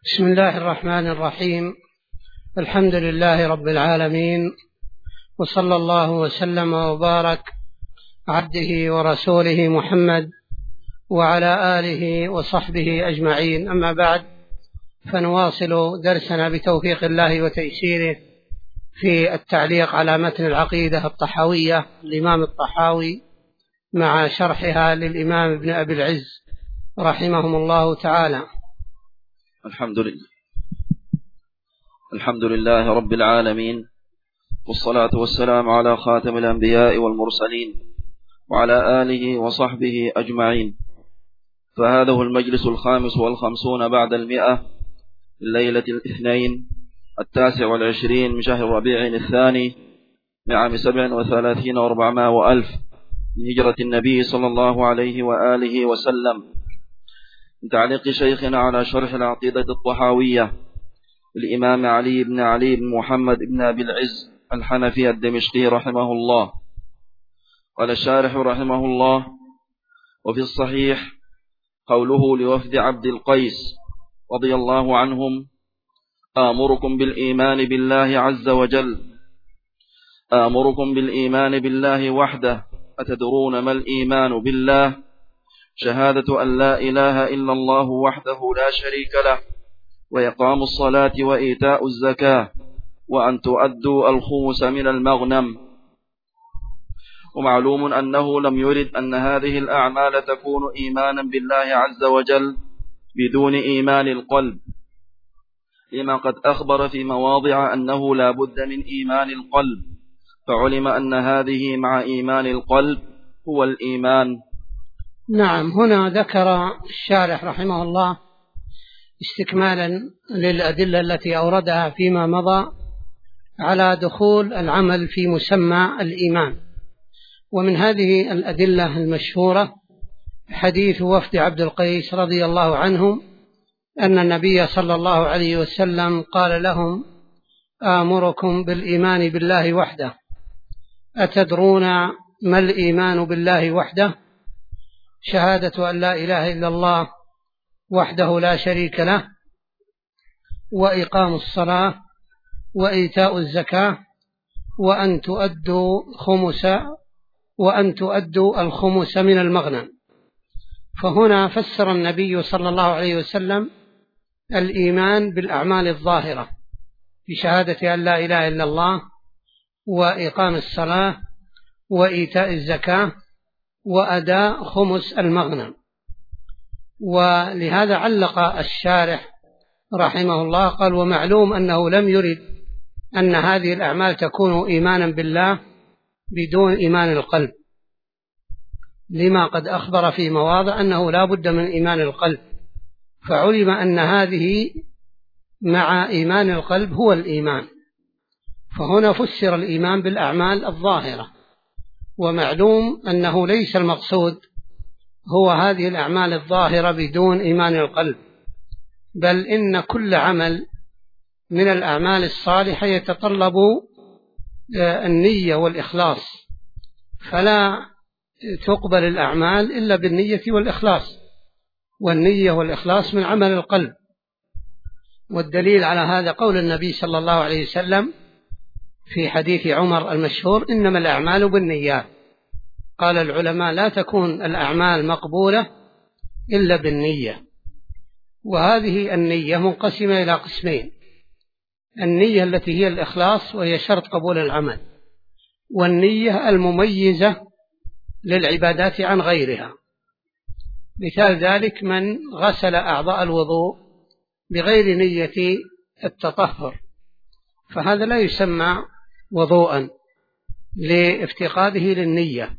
بسم الله الرحمن الرحيم. الحمد لله رب العالمين، وصلى الله وسلم وبارك عبده ورسوله محمد وعلى آله وصحبه أجمعين. أما بعد، فنواصل درسنا بتوفيق الله وتيسيره في التعليق على متن العقيدة الطحاوية الإمام الطحاوي مع شرحها للإمام ابن أبي العز رحمهم الله تعالى. الحمد لله رب العالمين، والصلاة والسلام على خاتم الأنبياء والمرسلين وعلى آله وصحبه أجمعين. فهذا هو المجلس 55 بعد 100 الليلة الاثنين 29 من شهر ربيع الثاني لعام 37 و400 وألف من هجرة النبي صلى الله عليه وآله وسلم، من تعليق شيخنا على شرح العقيدة الطحاوية الإمام علي بن محمد بن أبي العز الحنفي الدمشقي رحمه الله. قال الشارح رحمه الله: وفي الصحيح قوله لوفد عبد القيس رضي الله عنهم: آمركم بالإيمان بالله عز وجل، آمركم بالإيمان بالله وحده، أتدرون ما الإيمان بالله؟ شهادة أن لا إله إلا الله وحده لا شريك له، وإقام الصلاة وإيتاء الزكاة، وأن تؤدوا الخمس من المغنم. ومعلوم أنه لم يرد أن هذه الأعمال تكون إيمانا بالله عز وجل بدون إيمان القلب، لما قد أخبر في مواضع أنه لا بد من إيمان القلب، فعلم أن هذه مع إيمان القلب هو الإيمان. نعم، هنا ذكر الشارح رحمه الله استكمالا للأدلة التي أوردها فيما مضى على دخول العمل في مسمى الإيمان. ومن هذه الأدلة المشهورة حديث وفد عبد القيس رضي الله عنهم أن النبي صلى الله عليه وسلم قال لهم: آمركم بالإيمان بالله وحده، أتدرون ما الإيمان بالله وحده؟ شهادة أن لا إله إلا الله وحده لا شريك له، وإقام الصلاة وإيتاء الزكاة، وأن تؤدوا الخمس من المغنم. فهنا فسر النبي صلى الله عليه وسلم الإيمان بالأعمال الظاهرة بشهادة أن لا إله إلا الله وإقام الصلاة وإيتاء الزكاة وأداء خمس المغنم. ولهذا علق الشارح رحمه الله قال: ومعلوم أنه لم يرد أن هذه الأعمال تكون إيمانا بالله بدون إيمان القلب، لما قد أخبر في مواضع أنه لا بد من إيمان القلب، فعلم أن هذه مع إيمان القلب هو الإيمان. فهنا فسر الإيمان بالأعمال الظاهرة، ومعلوم أنه ليس المقصود هو هذه الأعمال الظاهرة بدون إيمان القلب، بل إن كل عمل من الأعمال الصالحة يتطلب النية والإخلاص، فلا تقبل الأعمال إلا بالنية والإخلاص، والنية والإخلاص من عمل القلب. والدليل على هذا قول النبي صلى الله عليه وسلم في حديث عمر المشهور: إنما الأعمال بالنيات. قال العلماء: لا تكون الأعمال مقبولة إلا بالنية. وهذه النية منقسمة إلى قسمين: النية التي هي الإخلاص وهي شرط قبول العمل، والنية المميزة للعبادات عن غيرها. مثال ذلك من غسل أعضاء الوضوء بغير نية التطهر، فهذا لا يسمى وضوءا لافتقاده للنية.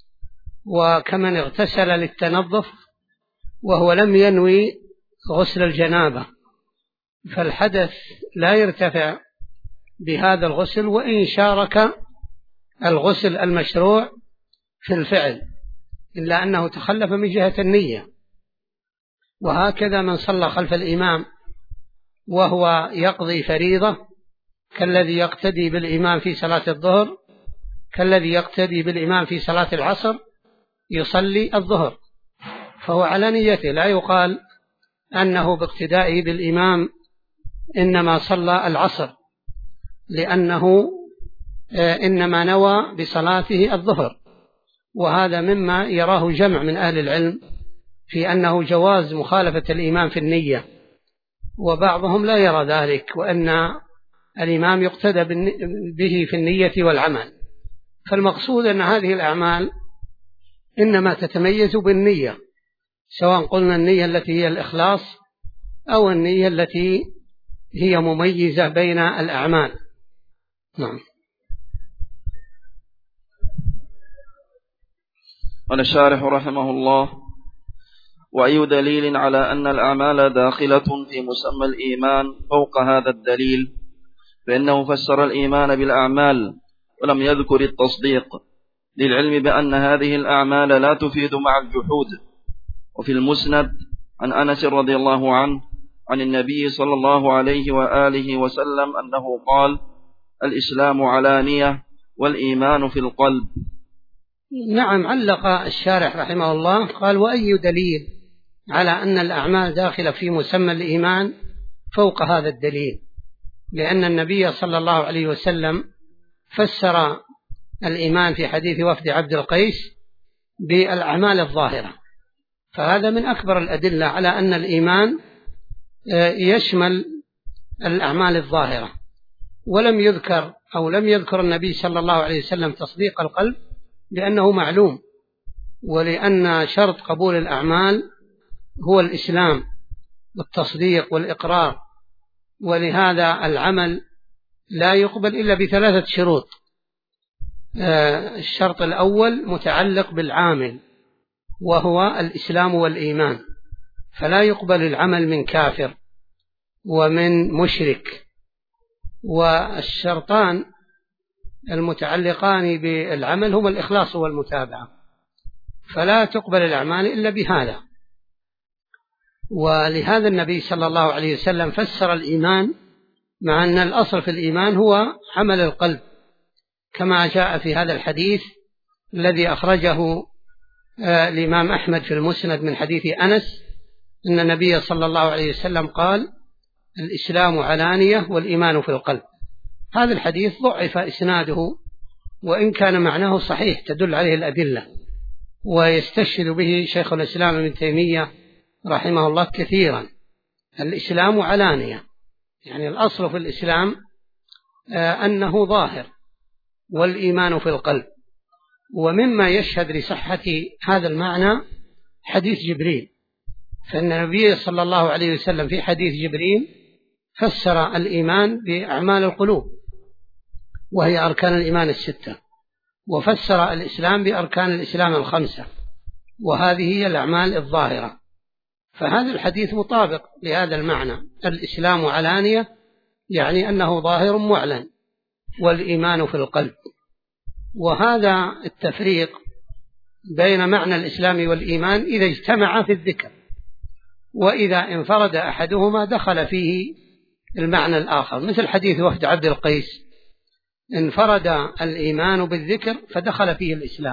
وكمن اغتسل للتنظف وهو لم ينوي غسل الجنابة، فالحدث لا يرتفع بهذا الغسل وإن شارك الغسل المشروع في الفعل، إلا أنه تخلف من جهة النية. وهكذا من صلى خلف الإمام وهو يقضي فريضة، كالذي يقتدي بالإمام في صلاة الظهر، كالذي يقتدي بالإمام في صلاة العصر، يصلي الظهر، فهو على نيته، لا يقال أنه باقتدائه بالإمام إنما صلى العصر، لأنه إنما نوى بصلاته الظهر، وهذا مما يراه جمع من أهل العلم في أنه جواز مخالفة الإمام في النية، وبعضهم لا يرى ذلك، وأن الإمام يقتدى به في النية والعمل. فالمقصود أن هذه الأعمال إنما تتميز بالنية، سواء قلنا النية التي هي الإخلاص أو النية التي هي مميزة بين الأعمال. نعم. قال الشارح رحمه الله: وأي دليل على أن الأعمال داخلة في مسمى الإيمان فوق هذا الدليل، فإنه فسر الإيمان بالأعمال ولم يذكر التصديق، للعلم بأن هذه الأعمال لا تفيد مع الجحود. وفي المسند عن أنس رضي الله عنه عن النبي صلى الله عليه وآله وسلم أنه قال: الإسلام علانية والإيمان في القلب. نعم. علق الشارح رحمه الله قال: وأي دليل على أن الأعمال داخلة في مسمى الإيمان فوق هذا الدليل، لأن النبي صلى الله عليه وسلم فسر الإيمان في حديث وفد عبد القيس بالأعمال الظاهرة، فهذا من أكبر الأدلة على أن الإيمان يشمل الأعمال الظاهرة. ولم يذكر أو لم يذكر النبي صلى الله عليه وسلم تصديق القلب، لأنه معلوم، ولأن شرط قبول الأعمال هو الإسلام والتصديق والإقرار، ولهذا العمل لا يقبل إلا بثلاثة شروط. الشرط الأول متعلق بالعامل، وهو الإسلام والإيمان، فلا يقبل العمل من كافر ومن مشرك. والشرطان المتعلقان بالعمل هما الإخلاص والمتابعة، فلا تقبل الأعمال إلا بهذا. ولهذا النبي صلى الله عليه وسلم فسر الإيمان، مع أن الأصل في الإيمان هو عمل القلب، كما جاء في هذا الحديث الذي أخرجه الإمام أحمد في المسند من حديث أنس أن النبي صلى الله عليه وسلم قال: الإسلام علانية والإيمان في القلب. هذا الحديث ضعف إسناده، وإن كان معناه صحيح تدل عليه الأدلة، ويستشهد به شيخ الإسلام ابن تيمية رحمه الله كثيرا. الإسلام علانية، يعني الأصل في الإسلام أنه ظاهر، والإيمان في القلب. ومما يشهد لصحة هذا المعنى حديث جبريل، فإن النبي صلى الله عليه وسلم في حديث جبريل فسر الإيمان بأعمال القلوب، وهي أركان الإيمان الستة، وفسر الإسلام بأركان الإسلام الخمسة، وهذه هي الأعمال الظاهرة. فهذا الحديث مطابق لهذا المعنى: الإسلام علانية، يعني أنه ظاهر معلن، والإيمان في القلب. وهذا التفريق بين معنى الإسلام والإيمان إذا اجتمع في الذكر، وإذا انفرد أحدهما دخل فيه المعنى الآخر، مثل حديث وفد عبد القيس، انفرد الإيمان بالذكر فدخل فيه الإسلام.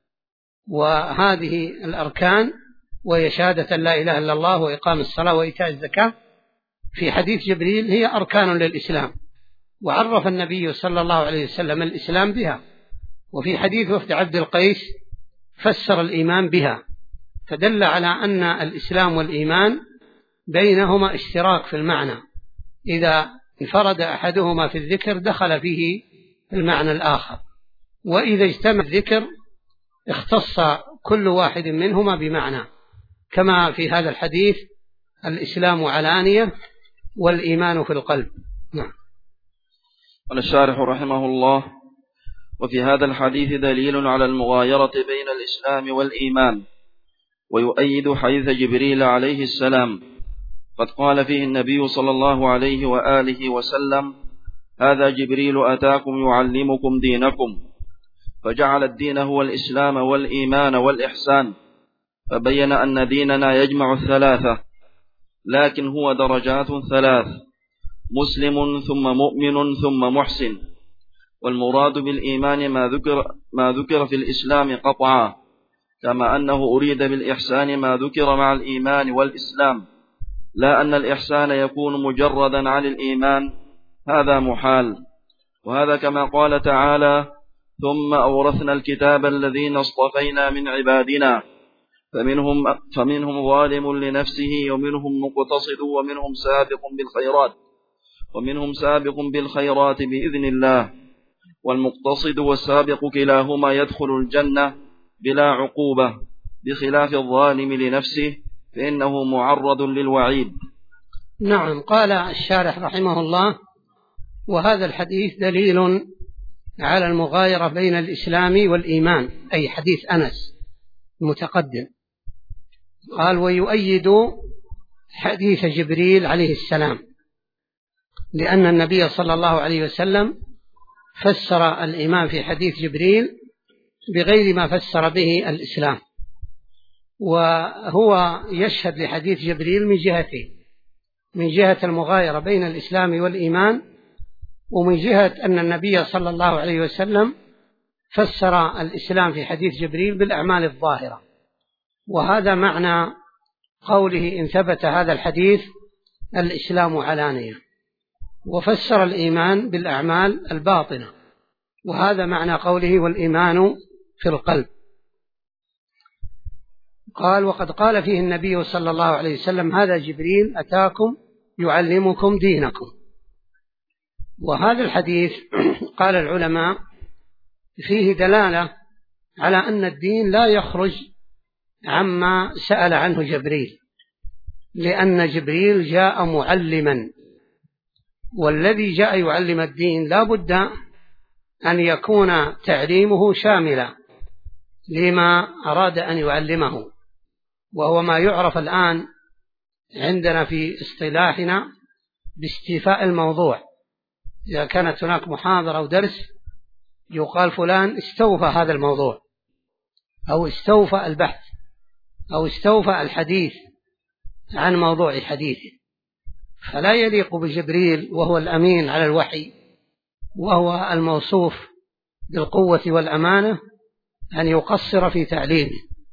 وهذه الأركان وهي شهادة لا إله إلا الله وإقام الصلاة وإيتاء الزكاة في حديث جبريل هي أركان للإسلام، وعرف النبي صلى الله عليه وسلم الإسلام بها. وفي حديث وفد عبد القيس فسر الإيمان بها، فدل على أن الإسلام والإيمان بينهما اشتراك في المعنى، إذا انفرد أحدهما في الذكر دخل فيه المعنى الآخر، وإذا اجتمع الذكر اختص كل واحد منهما بمعنى، كما في هذا الحديث: الإسلام علانية والإيمان في القلب. نعم. قال الشارح رحمه الله: وفي هذا الحديث دليل على المغايرة بين الإسلام والإيمان، ويؤيد حديث جبريل عليه السلام، قد قال فيه النبي صلى الله عليه وآله وسلم: هذا جبريل أتاكم يعلمكم دينكم، فجعل الدين هو الإسلام والإيمان والإحسان، فبين أن ديننا يجمع الثلاثة، لكن هو درجات ثلاث: مسلم ثم مؤمن ثم محسن. والمراد بالإيمان ما ذكر في الإسلام قطعا، كما أنه أريد بالإحسان ما ذكر مع الإيمان والإسلام، لا أن الإحسان يكون مجردا عن الإيمان، هذا محال. وهذا كما قال تعالى: ثم أورثنا الكتاب الذين اصطفينا من عبادنا فمنهم ظالم لنفسه ومنهم مقتصد ومنهم سابق بالخيرات بإذن الله. والمقتصد والسابق كلاهما يدخل الجنة بلا عقوبة، بخلاف الظالم لنفسه فإنه معرض للوعيد. نعم. قال الشارح رحمه الله: وهذا الحديث دليل على المغايرة بين الإسلام والإيمان، أي حديث أنس المتقدم. قال: ويؤيد حديث جبريل عليه السلام، لأن النبي صلى الله عليه وسلم فسر الإيمان في حديث جبريل بغير ما فسر به الإسلام، وهو يشهد لحديث جبريل من جهتين: من جهة المغايرة بين الإسلام والإيمان، ومن جهة أن النبي صلى الله عليه وسلم فسر الإسلام في حديث جبريل بالأعمال الظاهرة. وهذا معنى قوله: إن ثبت هذا الحديث الإسلام علانية، وفسر الإيمان بالأعمال الباطنة، وهذا معنى قوله: والإيمان في القلب. قال: وقد قال فيه النبي صلى الله عليه وسلم: هذا جبريل أتاكم يعلمكم دينكم. وهذا الحديث قال العلماء فيه دلالة على أن الدين لا يخرج عما سأل عنه جبريل، لأن جبريل جاء معلما، والذي جاء يعلم الدين لا بد أن يكون تعليمه شاملا لما أراد أن يعلمه، وهو ما يعرف الآن عندنا في اصطلاحنا باستيفاء الموضوع. إذا كانت هناك محاضرة أو درس يقال فلان استوفى هذا الموضوع، أو استوفى البحث، أو استوفى الحديث عن موضوع حديثه. فلا يليق بجبريل وهو الأمين على الوحي وهو الموصوف بالقوة والأمانة أن يقصر في تعليمه.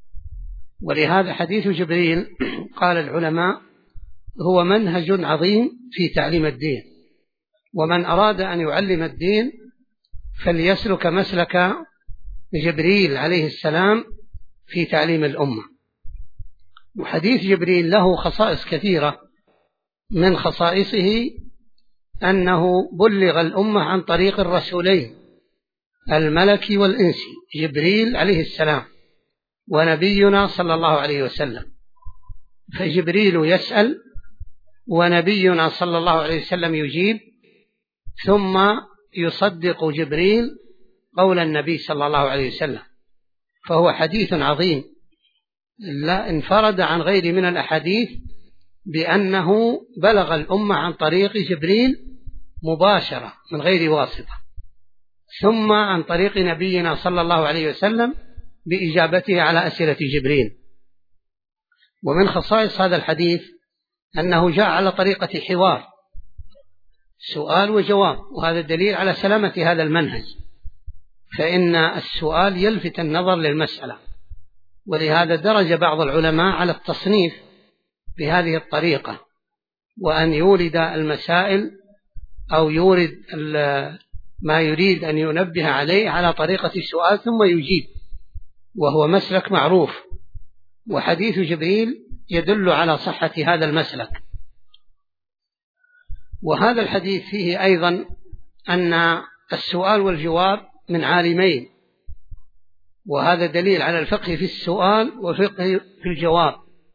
ولهذا حديث جبريل قال العلماء هو منهج عظيم في تعليم الدين، ومن أراد أن يعلم الدين فليسلك مسلك جبريل عليه السلام في تعليم الأمة. وحديث جبريل له خصائص كثيرة، من خصائصه أنه بلغ الأمة عن طريق الرسولين الملكي والإنسي، جبريل عليه السلام ونبينا صلى الله عليه وسلم. فجبريل يسأل ونبينا صلى الله عليه وسلم يجيب، ثم يصدق جبريل قول النبي صلى الله عليه وسلم. فهو حديث عظيم لا انفرد عن غير من الأحاديث بأنه بلغ الأمة عن طريق جبريل مباشرة من غير واسطة، ثم عن طريق نبينا صلى الله عليه وسلم بإجابته على أسئلة جبريل. ومن خصائص هذا الحديث أنه جاء على طريقة حوار، سؤال وجواب، وهذا دليل على سلامة هذا المنهج، فإن السؤال يلفت النظر للمسألة، ولهذا درج بعض العلماء على التصنيف بهذه الطريقة، وأن يورد المسائل أو يورد ما يريد أن ينبه عليه على طريقة السؤال ثم يجيب، وهو مسلك معروف. وحديث جبريل يدل على صحة هذا المسلك. وهذا الحديث فيه أيضا أن السؤال والجواب من عالمين، وهذا دليل على الفقه في السؤال وفقه في الجواب.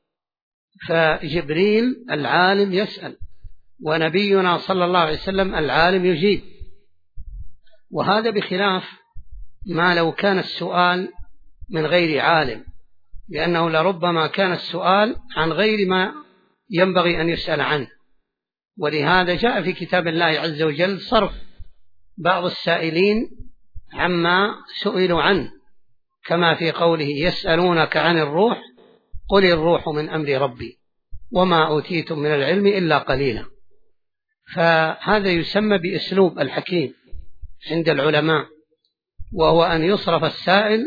فجبريل العالم يسأل، ونبينا صلى الله عليه وسلم العالم يجيب. وهذا بخلاف ما لو كان السؤال من غير عالم، لأنه لربما كان السؤال عن غير ما ينبغي أن يسأل عنه. ولهذا جاء في كتاب الله عز وجل صرف بعض السائلين عما سئلوا عنه، كما في قوله: يسألونك عن الروح قل الروح من أمر ربي وما أوتيتم من العلم إلا قليلا. فهذا يسمى بأسلوب الحكيم عند العلماء، وهو أن يصرف السائل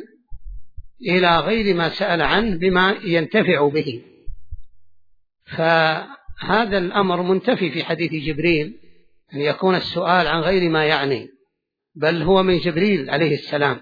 إلى غير ما سأل عنه بما ينتفع به. هذا الأمر منتفي في حديث جبريل أن يكون السؤال عن غير ما يعني، بل هو من جبريل عليه السلام.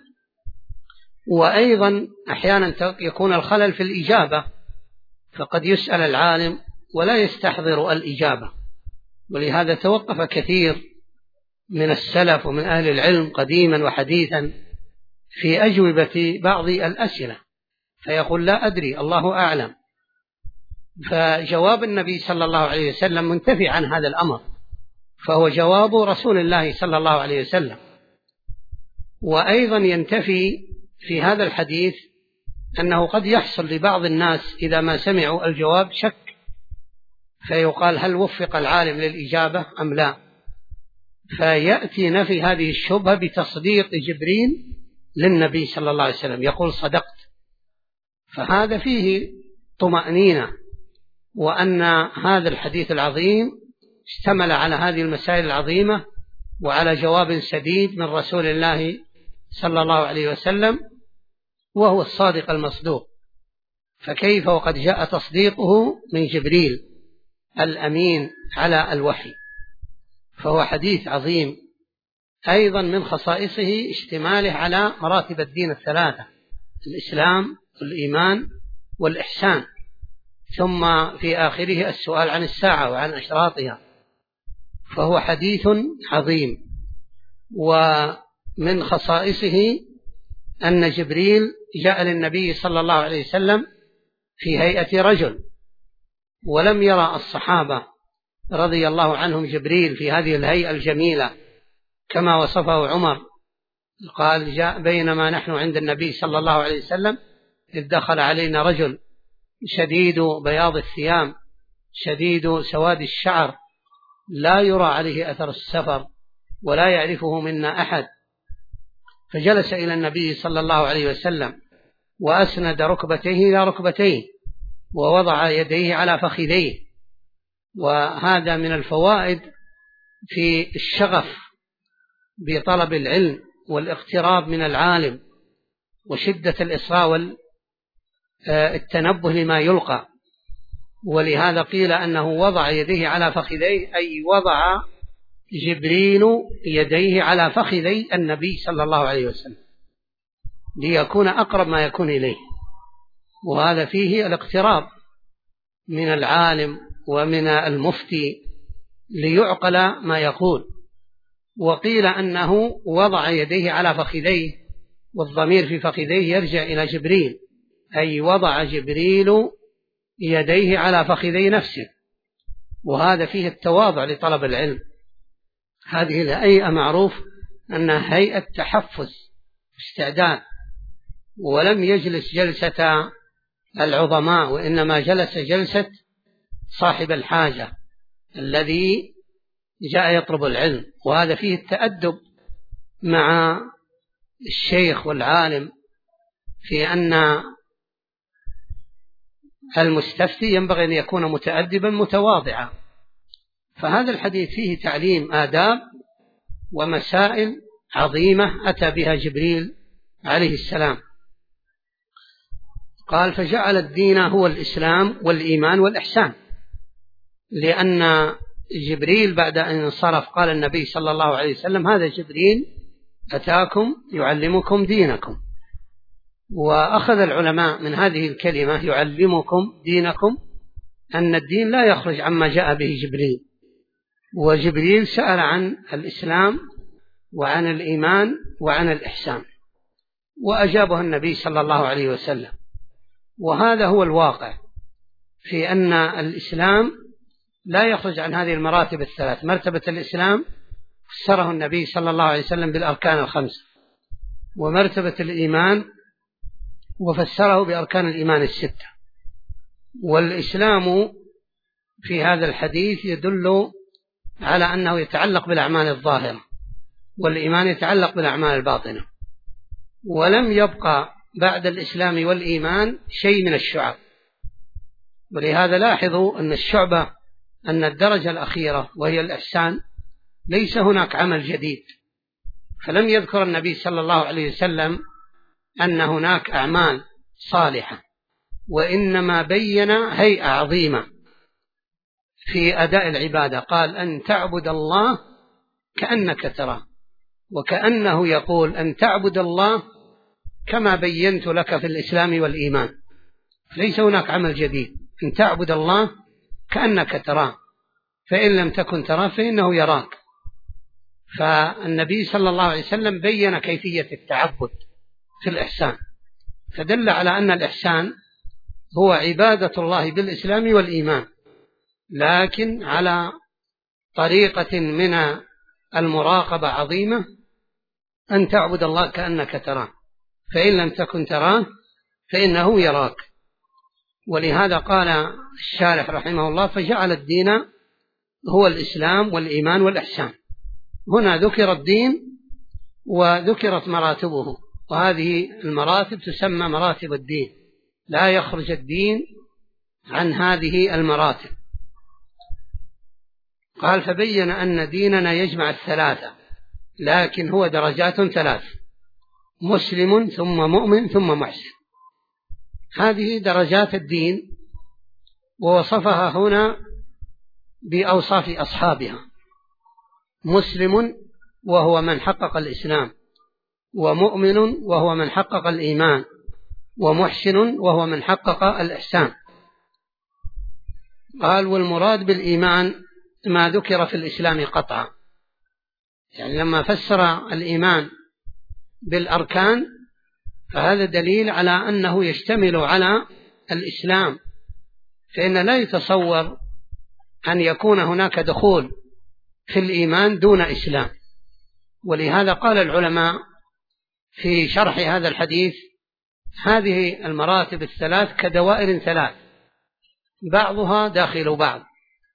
وأيضا أحيانا يكون الخلل في الإجابة، فقد يسأل العالم ولا يستحضر الإجابة، ولهذا توقف كثير من السلف ومن أهل العلم قديما وحديثا في أجوبة بعض الأسئلة، فيقول لا أدري الله أعلم. فجواب النبي صلى الله عليه وسلم منتفي عن هذا الأمر، فهو جواب رسول الله صلى الله عليه وسلم. وأيضا ينتفي في هذا الحديث أنه قد يحصل لبعض الناس إذا ما سمعوا الجواب شك، فيقال هل وفق العالم للإجابة أم لا، فيأتي نفي هذه الشبهة بتصديق جبريل للنبي صلى الله عليه وسلم، يقول صدقت. فهذا فيه طمأنينة، وأن هذا الحديث العظيم اشتمل على هذه المسائل العظيمة وعلى جواب سديد من رسول الله صلى الله عليه وسلم، وهو الصادق المصدوق. فكيف وقد جاء تصديقه من جبريل الأمين على الوحي؟ فهو حديث عظيم. أيضا من خصائصه اشتماله على مراتب الدين الثلاثة: الإسلام والإيمان والإحسان، ثم في آخره السؤال عن الساعة وعن أشراطها. فهو حديث عظيم. ومن خصائصه أن جبريل جاء للنبي صلى الله عليه وسلم في هيئة رجل، ولم يرى الصحابة رضي الله عنهم جبريل في هذه الهيئة الجميلة كما وصفه عمر، قال جاء بينما نحن عند النبي صلى الله عليه وسلم إذ دخل علينا رجل شديد بياض الثياب شديد سواد الشعر لا يرى عليه أثر السفر ولا يعرفه منا أحد، فجلس إلى النبي صلى الله عليه وسلم وأسند ركبتيه إلى ركبتيه ووضع يديه على فخذيه. وهذا من الفوائد في الشغف بطلب العلم والاقتراب من العالم وشدة الإصغاء والتنبه لما يلقى. ولهذا قيل أنه وضع يديه على فخذيه، أي وضع جبريل يديه على فخذي النبي صلى الله عليه وسلم ليكون أقرب ما يكون إليه. وهذا فيه الاقتراب من العالم ومن المفتي ليعقل ما يقول. وقيل أنه وضع يديه على فخذيه، والضمير في فخذيه يرجع إلى جبريل، أي وضع جبريل يديه على فخذي نفسه. وهذا فيه التواضع لطلب العلم. هذه الهيئة معروف أنها هيئة تحفز استعداد، ولم يجلس جلسة العظماء، وإنما جلس جلسة صاحب الحاجة الذي جاء يطلب العلم. وهذا فيه التأدب مع الشيخ والعالم، في أن المستفتي ينبغي أن يكون متأدبا متواضعا. فهذا الحديث فيه تعليم آداب ومسائل عظيمة أتى بها جبريل عليه السلام. قال فجعل الدين هو الإسلام والإيمان والإحسان، لأن جبريل بعد أن انصرف قال النبي صلى الله عليه وسلم هذا جبريل أتاكم يعلمكم دينكم. وأخذ العلماء من هذه الكلمة يعلمكم دينكم أن الدين لا يخرج عما جاء به جبريل. وجبريل سأل عن الإسلام وعن الإيمان وعن الإحسان، وأجابه النبي صلى الله عليه وسلم. وهذا هو الواقع، في أن الإسلام لا يخرج عن هذه المراتب الثلاث. مرتبة الإسلام فسره النبي صلى الله عليه وسلم بالأركان الخمس، ومرتبة الإيمان وفسره بأركان الإيمان الستة. والإسلام في هذا الحديث يدل على أنه يتعلق بالأعمال الظاهرة، والإيمان يتعلق بالأعمال الباطنة. ولم يبقى بعد الإسلام والإيمان شيء من الشعب. ولهذا لاحظوا أن الشعبة أن الدرجة الأخيرة وهي الإحسان ليس هناك عمل جديد، فلم يذكر النبي صلى الله عليه وسلم أن هناك أعمال صالحة، وإنما بين هيئة عظيمة في أداء العبادة، قال أن تعبد الله كأنك تراه، وكأنه يقول أن تعبد الله كما بينت لك في الإسلام والإيمان، ليس هناك عمل جديد، أن تعبد الله كأنك تراه، فإن لم تكن تراه فإنه يراك. فالنبي صلى الله عليه وسلم بين كيفية التعبد في الإحسان، فدل على أن الإحسان هو عبادة الله بالإسلام والإيمان، لكن على طريقة من المراقبة عظيمة، أن تعبد الله كأنك تراه، فإن لم تكن تراه فإنه يراك. ولهذا قال الشارح رحمه الله: فجعل الدين هو الإسلام والإيمان والإحسان. هنا ذكر الدين وذكرت مراتبه، وهذه المراتب تسمى مراتب الدين، لا يخرج الدين عن هذه المراتب. قال: فبين أن ديننا يجمع الثلاثة، لكن هو درجات ثلاث: مسلم ثم مؤمن ثم محسن. هذه درجات الدين، ووصفها هنا بأوصاف أصحابها: مسلم وهو من حقق الإسلام، ومؤمن وهو من حقق الإيمان، ومحسن وهو من حقق الإحسان. قال: والمراد بالإيمان ما ذكر في الإسلام قطعا، يعني لما فسر الإيمان بالأركان فهذا دليل على أنه يشتمل على الإسلام، فإن لا يتصور أن يكون هناك دخول في الإيمان دون إسلام. ولهذا قال العلماء في شرح هذا الحديث: هذه المراتب الثلاث كدوائر ثلاث، بعضها داخل بعض،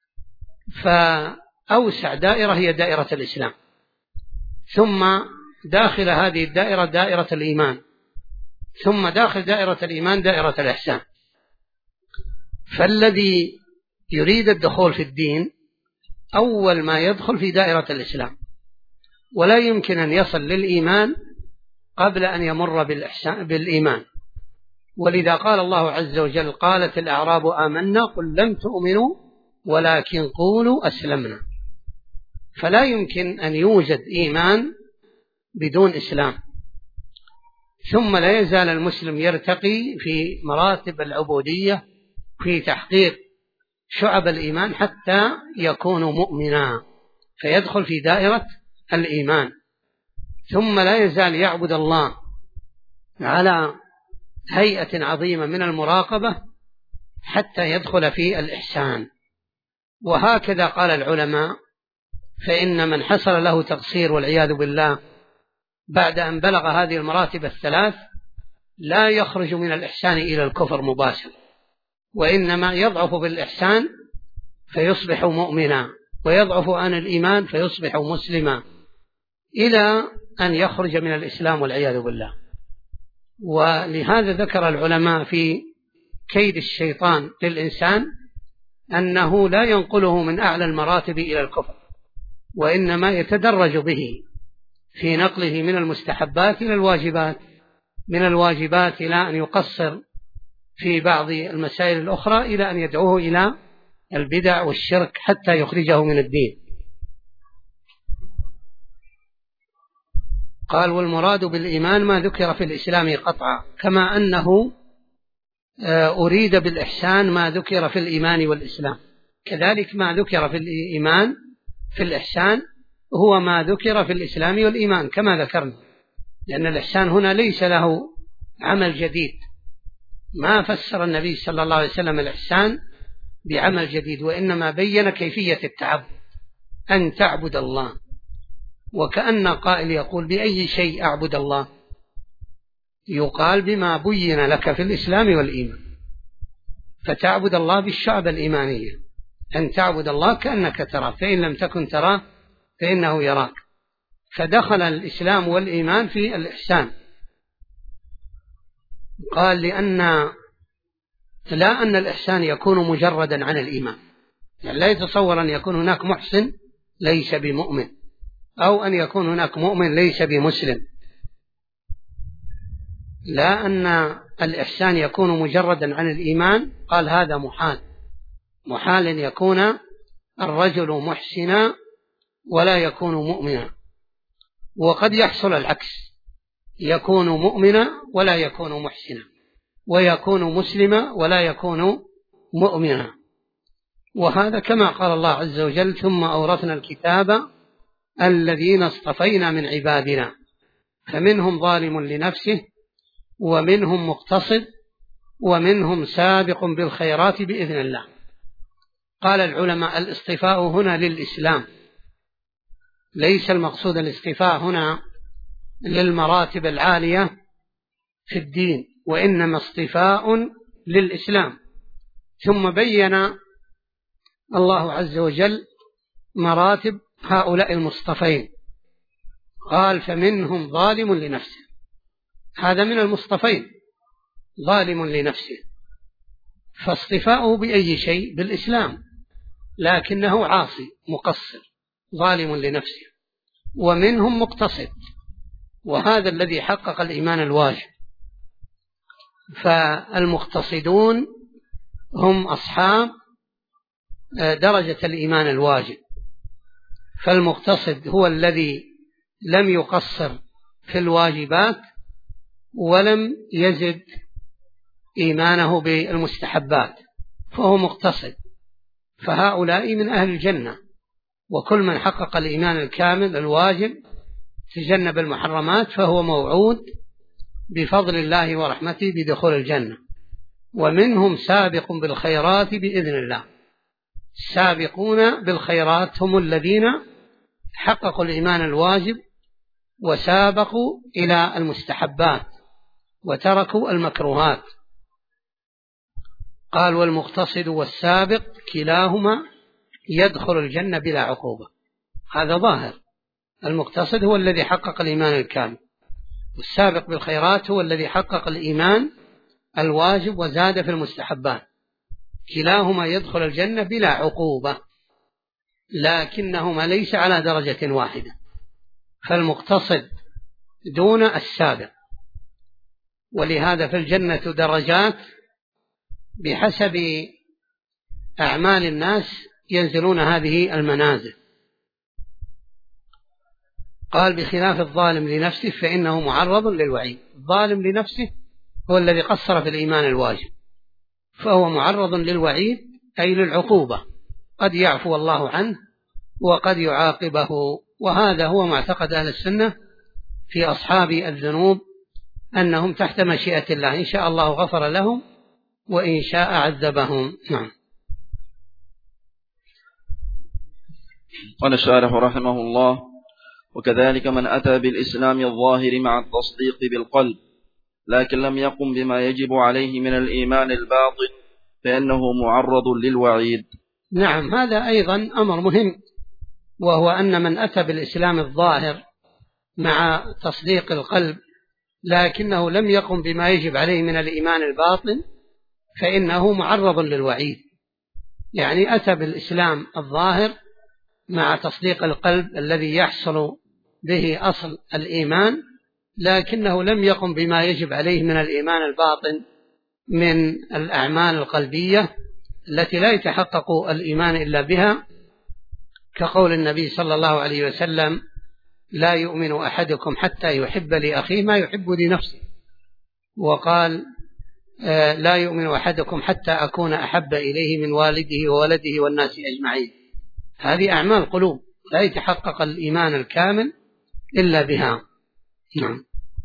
فأوسع دائرة هي دائرة الإسلام، ثم داخل هذه الدائرة دائرة الإيمان، ثم داخل دائرة الإيمان دائرة الإحسان. فالذي يريد الدخول في الدين أول ما يدخل في دائرة الإسلام، ولا يمكن أن يصل للإيمان قبل أن يمر بالإيمان. ولذا قال الله عز وجل: قالت الأعراب آمنا قل لم تؤمنوا ولكن قولوا أسلمنا. فلا يمكن أن يوجد إيمان بدون إسلام. ثم لا يزال المسلم يرتقي في مراتب العبودية في تحقيق شعب الإيمان حتى يكون مؤمنا، فيدخل في دائرة الإيمان. ثم لا يزال يعبد الله على هيئة عظيمة من المراقبة حتى يدخل في الإحسان. وهكذا قال العلماء: فإن من حصل له تقصير والعياذ بالله بعد أن بلغ هذه المراتب الثلاث لا يخرج من الإحسان إلى الكفر مباشرة، وإنما يضعف بالإحسان فيصبح مؤمنا، ويضعف عن الإيمان فيصبح مسلما، إلى أن يخرج من الإسلام والعياذ بالله. ولهذا ذكر العلماء في كيد الشيطان للإنسان أنه لا ينقله من أعلى المراتب إلى الكفر، وإنما يتدرج به في نقله من المستحبات إلى الواجبات، من الواجبات إلى أن يقصر في بعض المسائل الأخرى، إلى أن يدعوه إلى البدع والشرك حتى يخرجه من الدين. قال: والمراد بالإيمان ما ذكر في الإسلام قطعا، كما أنه أريد بالإحسان ما ذكر في الإيمان والإسلام، كذلك ما ذكر في الإيمان في الإحسان هو ما ذكر في الإسلام والإيمان كما ذكرنا، لأن الإحسان هنا ليس له عمل جديد، ما فسر النبي صلى الله عليه وسلم الإحسان بعمل جديد، وإنما بين كيفية التعبد، أن تعبد الله. وكأن قائل يقول: بأي شيء أعبد الله؟ يقال: بما بين لك في الإسلام والإيمان، فتعبد الله بالشعب الإيمانية، أن تعبد الله كأنك تراه، فإن لم تكن تراه فإنه يراك. فدخل الإسلام والإيمان في الإحسان. قال: لا أن الإحسان يكون مجردا عن الإيمان، يعني لا يتصور أن يكون هناك محسن ليس بمؤمن، أو أن يكون هناك مؤمن ليس بمسلم. لا أن الإحسان يكون مجردا عن الإيمان، قال هذا محال، محال أن يكون الرجل محسنا ولا يكون مؤمنا، وقد يحصل العكس، يكون مؤمنا ولا يكون محسنا، ويكون مسلما ولا يكون مؤمنا. وهذا كما قال الله عز وجل: ثم أورثنا الكتاب الذين اصطفينا من عبادنا فمنهم ظالم لنفسه ومنهم مقتصد ومنهم سابق بالخيرات بإذن الله. قال العلماء: الاصطفاء هنا للإسلام، ليس المقصود الاصطفاء هنا للمراتب العالية في الدين، وإنما اصطفاء للإسلام. ثم بين الله عز وجل مراتب هؤلاء المصطفين، قال: فمنهم ظالم لنفسه، هذا من المصطفين، ظالم لنفسه، فاصطفاؤه بأي شيء؟ بالإسلام، لكنه عاصي مقصر ظالم لنفسه. ومنهم مقتصد، وهذا الذي حقق الإيمان الواجب. فالمقتصدون هم أصحاب درجة الإيمان الواجب، فالمقتصد هو الذي لم يقصر في الواجبات ولم يزد إيمانه بالمستحبات، فهو مقتصد، فهؤلاء من أهل الجنة. وكل من حقق الإيمان الكامل الواجب تجنب المحرمات فهو موعود بفضل الله ورحمته بدخول الجنة. ومنهم سابق بالخيرات بإذن الله. السابقون بالخيرات هم الذين حققوا الإيمان الواجب وسابقوا إلى المستحبات وتركوا المكروهات. قال: والمقتصد والسابق كلاهما يدخل الجنة بلا عقوبة. هذا ظاهر، المقتصد هو الذي حقق الإيمان الكامل، والسابق بالخيرات هو الذي حقق الإيمان الواجب وزاد في المستحبات، كلاهما يدخل الجنة بلا عقوبة، لكنهما ليس على درجة واحدة، فالمقتصد دون السابق. ولهذا في الجنة درجات بحسب أعمال الناس ينزلون هذه المنازل. قال: بخلاف الظالم لنفسه فإنه معرض للوعيد. الظالم لنفسه هو الذي قصر في الإيمان الواجب، فهو معرض للوعيد أي للعقوبة، قد يعفو الله عنه وقد يعاقبه. وهذا هو معتقد أهل السنة في أصحاب الذنوب، أنهم تحت مشيئة الله، إن شاء الله غفر لهم وإن شاء عذبهم. نعم. قال الشارح رحمه الله: وكذلك من أتى بالإسلام الظاهر مع التصديق بالقلب لكن لم يقم بما يجب عليه من الإيمان الباطن فإنه معرض للوعيد. نعم، هذا أيضا أمر مهم، وهو أن من أتى بالإسلام الظاهر مع تصديق القلب لكنه لم يقم بما يجب عليه من الإيمان الباطن فإنه معرض للوعيد. يعني أتى بالإسلام الظاهر مع تصديق القلب الذي يحصل به أصل الإيمان، لكنه لم يقم بما يجب عليه من الإيمان الباطن من الأعمال القلبية التي لا يتحقق الإيمان إلا بها، كقول النبي صلى الله عليه وسلم: لا يؤمن أحدكم حتى يحب لأخيه ما يحب لنفسه. وقال: لا يؤمن أحدكم حتى أكون أحب إليه من والده وولده والناس أجمعين. هذه أعمال قلوب لا يتحقق الإيمان الكامل إلا بها. نعم.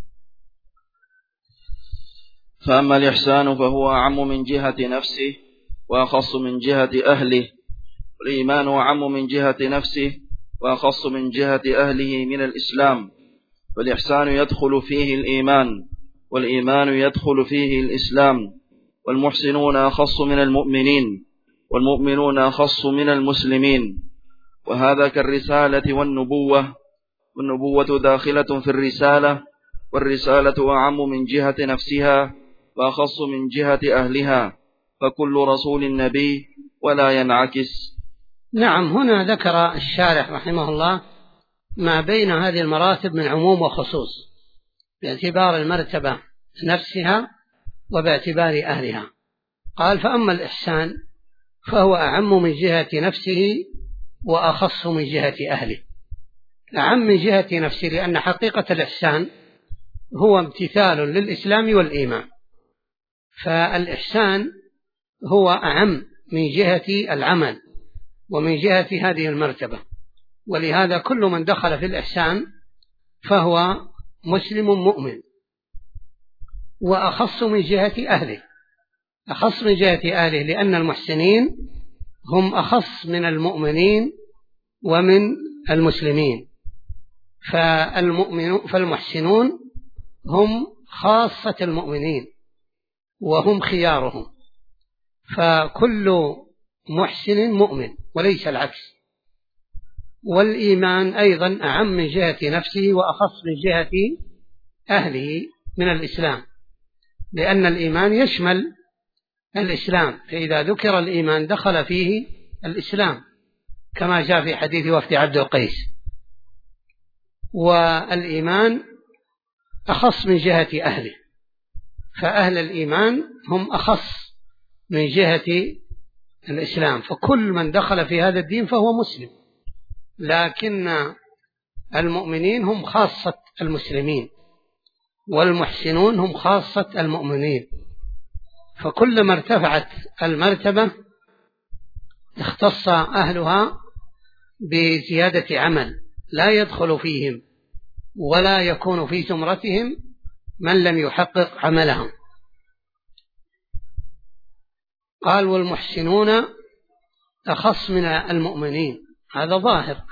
فأما الإحسان فهو أعم من جهة نفسه وأخص من جهة أهله، والإيمان أعم من جهة نفسه وأخص من جهة أهله من الإسلام، فالإحسان يدخل فيه الإيمان، والإيمان يدخل فيه الإسلام، والمحسنون أخص من المؤمنين، والمؤمنون أخص من المسلمين. وهذا كالرسالة والنبوة، والنبوة داخلة في الرسالة، والرسالة أعم من جهة نفسها وأخص من جهة أهلها، فكل رسول نبي ولا ينعكس. نعم، هنا ذكر الشارح رحمه الله ما بين هذه المراتب من عموم وخصوص باعتبار المرتبة نفسها وباعتبار أهلها. قال: فأما الإحسان فهو أعم من جهة نفسه وأخص من جهة أهله. أعم من جهة نفسه، لأن حقيقة الإحسان هو امتثال للإسلام والإيمان، فالإحسان هو أعم من جهة العمل ومن جهة هذه المرتبة، ولهذا كل من دخل في الإحسان فهو مسلم مؤمن. وأخص من جهة أهله، أخص من جهة أهله لأن المحسنين هم أخص من المؤمنين ومن المسلمين، فالمحسنون هم خاصة المؤمنين وهم خيارهم، فكل محسن مؤمن وليس العكس. والإيمان أيضا أعم من جهة نفسه وأخص من جهة أهله من الإسلام، لأن الإيمان يشمل الإسلام، فإذا ذكر الإيمان دخل فيه الإسلام كما جاء في حديث وفد عبد القيس. والإيمان أخص من جهة أهله، فأهل الإيمان هم أخص من جهة الإسلام، فكل من دخل في هذا الدين فهو مسلم، لكن المؤمنين هم خاصة المسلمين والمحسنون هم خاصة المؤمنين، فكلما ارتفعت المرتبة اختص أهلها بزيادة عمل لا يدخل فيهم ولا يكون في زمرتهم من لم يحقق عملهم. قال والمحسنون أخص من المؤمنين، هذا ظاهر،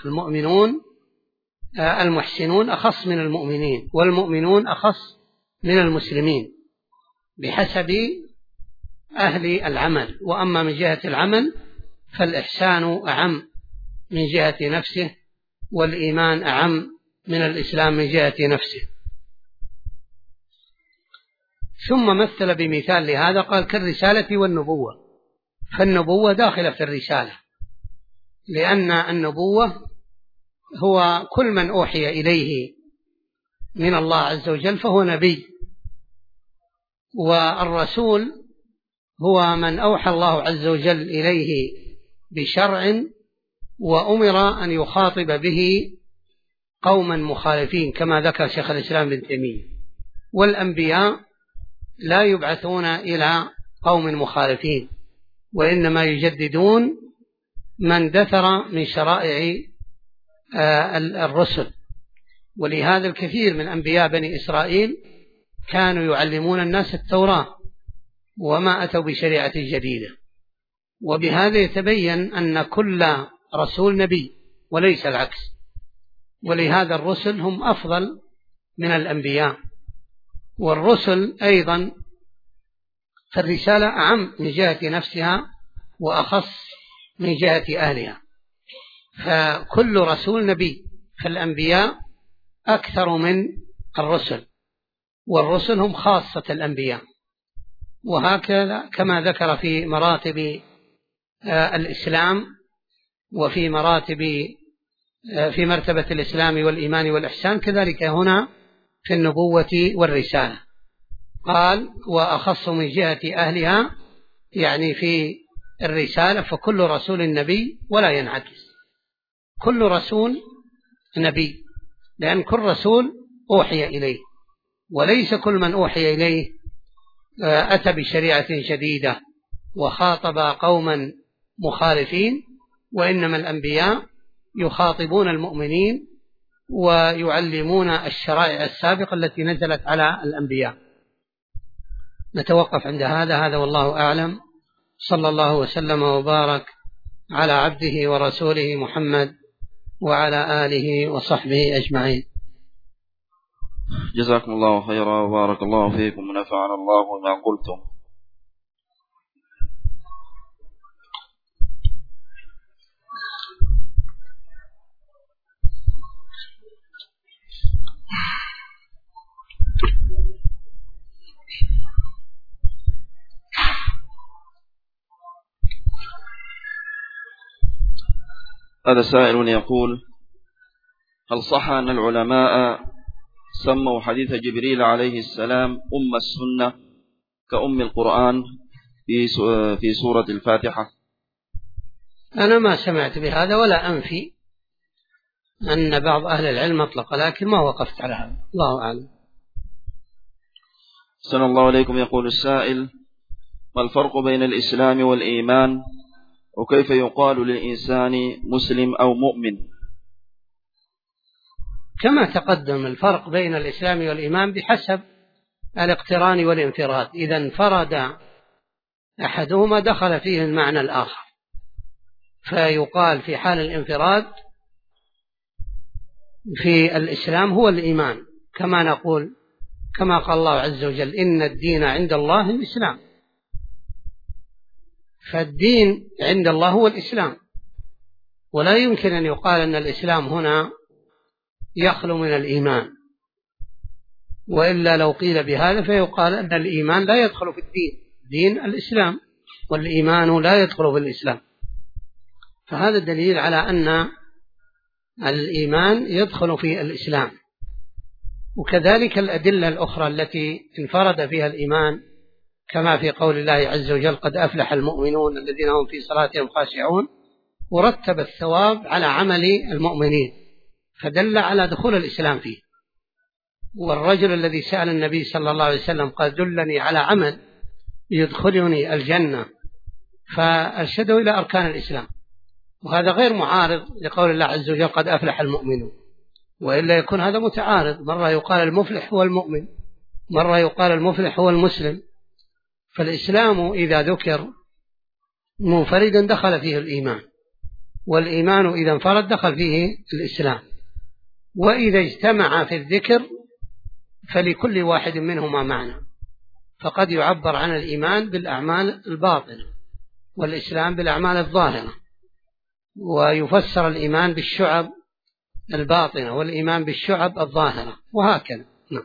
المحسنون أخص من المؤمنين، والمؤمنون أخص من المسلمين بحسب أهل العمل. وأما من جهة العمل فالإحسان أعم من جهة نفسه، والإيمان أعم من الإسلام من جهة نفسه. ثم مثل بمثال لهذا قال كالرسالة والنبوة، فالنبوة داخلة في الرسالة، لأن النبوة هو كل من أوحي إليه من الله عز وجل فهو نبي، والرسول هو من أوحى الله عز وجل إليه بشرع وأمر أن يخاطب به قوما مخالفين كما ذكر شيخ الإسلام ابن تيمية. والأنبياء لا يبعثون إلى قوم مخالفين، وإنما يجددون من دثر من شرائع الرسل. ولهذا الكثير من أنبياء بني إسرائيل كانوا يعلمون الناس التوراة وما أتوا بشريعة جديدة، وبهذا يتبين أن كل رسول نبي وليس العكس، ولهذا الرسل هم أفضل من الأنبياء. والرسل أيضا فالرسالة أعم من جهة نفسها وأخص من جهة أهلها، فكل رسول نبي، فالأنبياء أكثر من الرسل، والرسل هم خاصة الأنبياء. وهكذا كما ذكر في مراتب الإسلام وفي في مرتبة الإسلام والإيمان والإحسان، كذلك هنا في النبوة والرسالة. قال وأخص من جهة أهلها، يعني في الرسالة فكل رسول نبي ولا ينعكس، كل رسول نبي، لأن كل رسول أوحي إليه، وليس كل من أوحي إليه أتى بشريعة جديدة وخاطب قوما مخالفين، وإنما الأنبياء يخاطبون المؤمنين ويعلمون الشرائع السابقة التي نزلت على الأنبياء. نتوقف عند هذا والله أعلم. صلى الله وسلم وبارك على عبده ورسوله محمد وعلى آله وصحبه أجمعين. جزاكم الله خيرا وبارك الله فيكم ونفعنا الله بما قلتم. هذا سائل يقول: هل صح أن العلماء سموا حديث جبريل عليه السلام أم السنة كأم القرآن في سورة الفاتحة؟ أنا ما سمعت بهذا ولا أنفي أن بعض أهل العلم أطلق، لكن ما وقفت على هذا، الله أعلم. أحسن الله عليكم. يقول السائل: ما الفرق بين الإسلام والإيمان، وكيف يقال للإنسان مسلم أو مؤمن؟ كما تقدم، الفرق بين الإسلام والإيمان بحسب الاقتران والانفراد. إذا انفرد أحدهما دخل فيه المعنى الآخر، فيقال في حال الانفراد في الإسلام هو الإيمان، كما نقول كما قال الله عز وجل: إن الدين عند الله الإسلام. فالدين عند الله هو الإسلام، ولا يمكن أن يقال أن الإسلام هنا يخلو من الإيمان، وإلا لو قيل بهذا فيقال أن الإيمان لا يدخل في الدين، دين الإسلام، والإيمان لا يدخل في الإسلام. فهذا دليل على أن الإيمان يدخل في الإسلام. وكذلك الأدلة الأخرى التي انفرد فيها الإيمان، كما في قول الله عز وجل: قد أفلح المؤمنون الذين هم في صلاتهم خاشعون، ورتب الثواب على عمل المؤمنين، فدل على دخول الإسلام فيه. والرجل الذي سأل النبي صلى الله عليه وسلم قال: دلني على عمل يدخلني الجنة، فأرشده إلى أركان الإسلام، وهذا غير معارض لقول الله عز وجل: قد أفلح المؤمنون، وإلا يكون هذا متعارض، مرة يقال المفلح هو المؤمن، مرة يقال المفلح هو المسلم. فالإسلام إذا ذكر منفردا دخل فيه الإيمان، والإيمان إذا انفرد دخل فيه الإسلام، وإذا اجتمع في الذكر فلكل واحد منهما معنى، فقد يعبر عن الإيمان بالأعمال الباطنة، والإسلام بالأعمال الظاهرة، ويفسر الإيمان بالشعب الباطنة والإيمان بالشعب الظاهرة، وهكذا. نعم.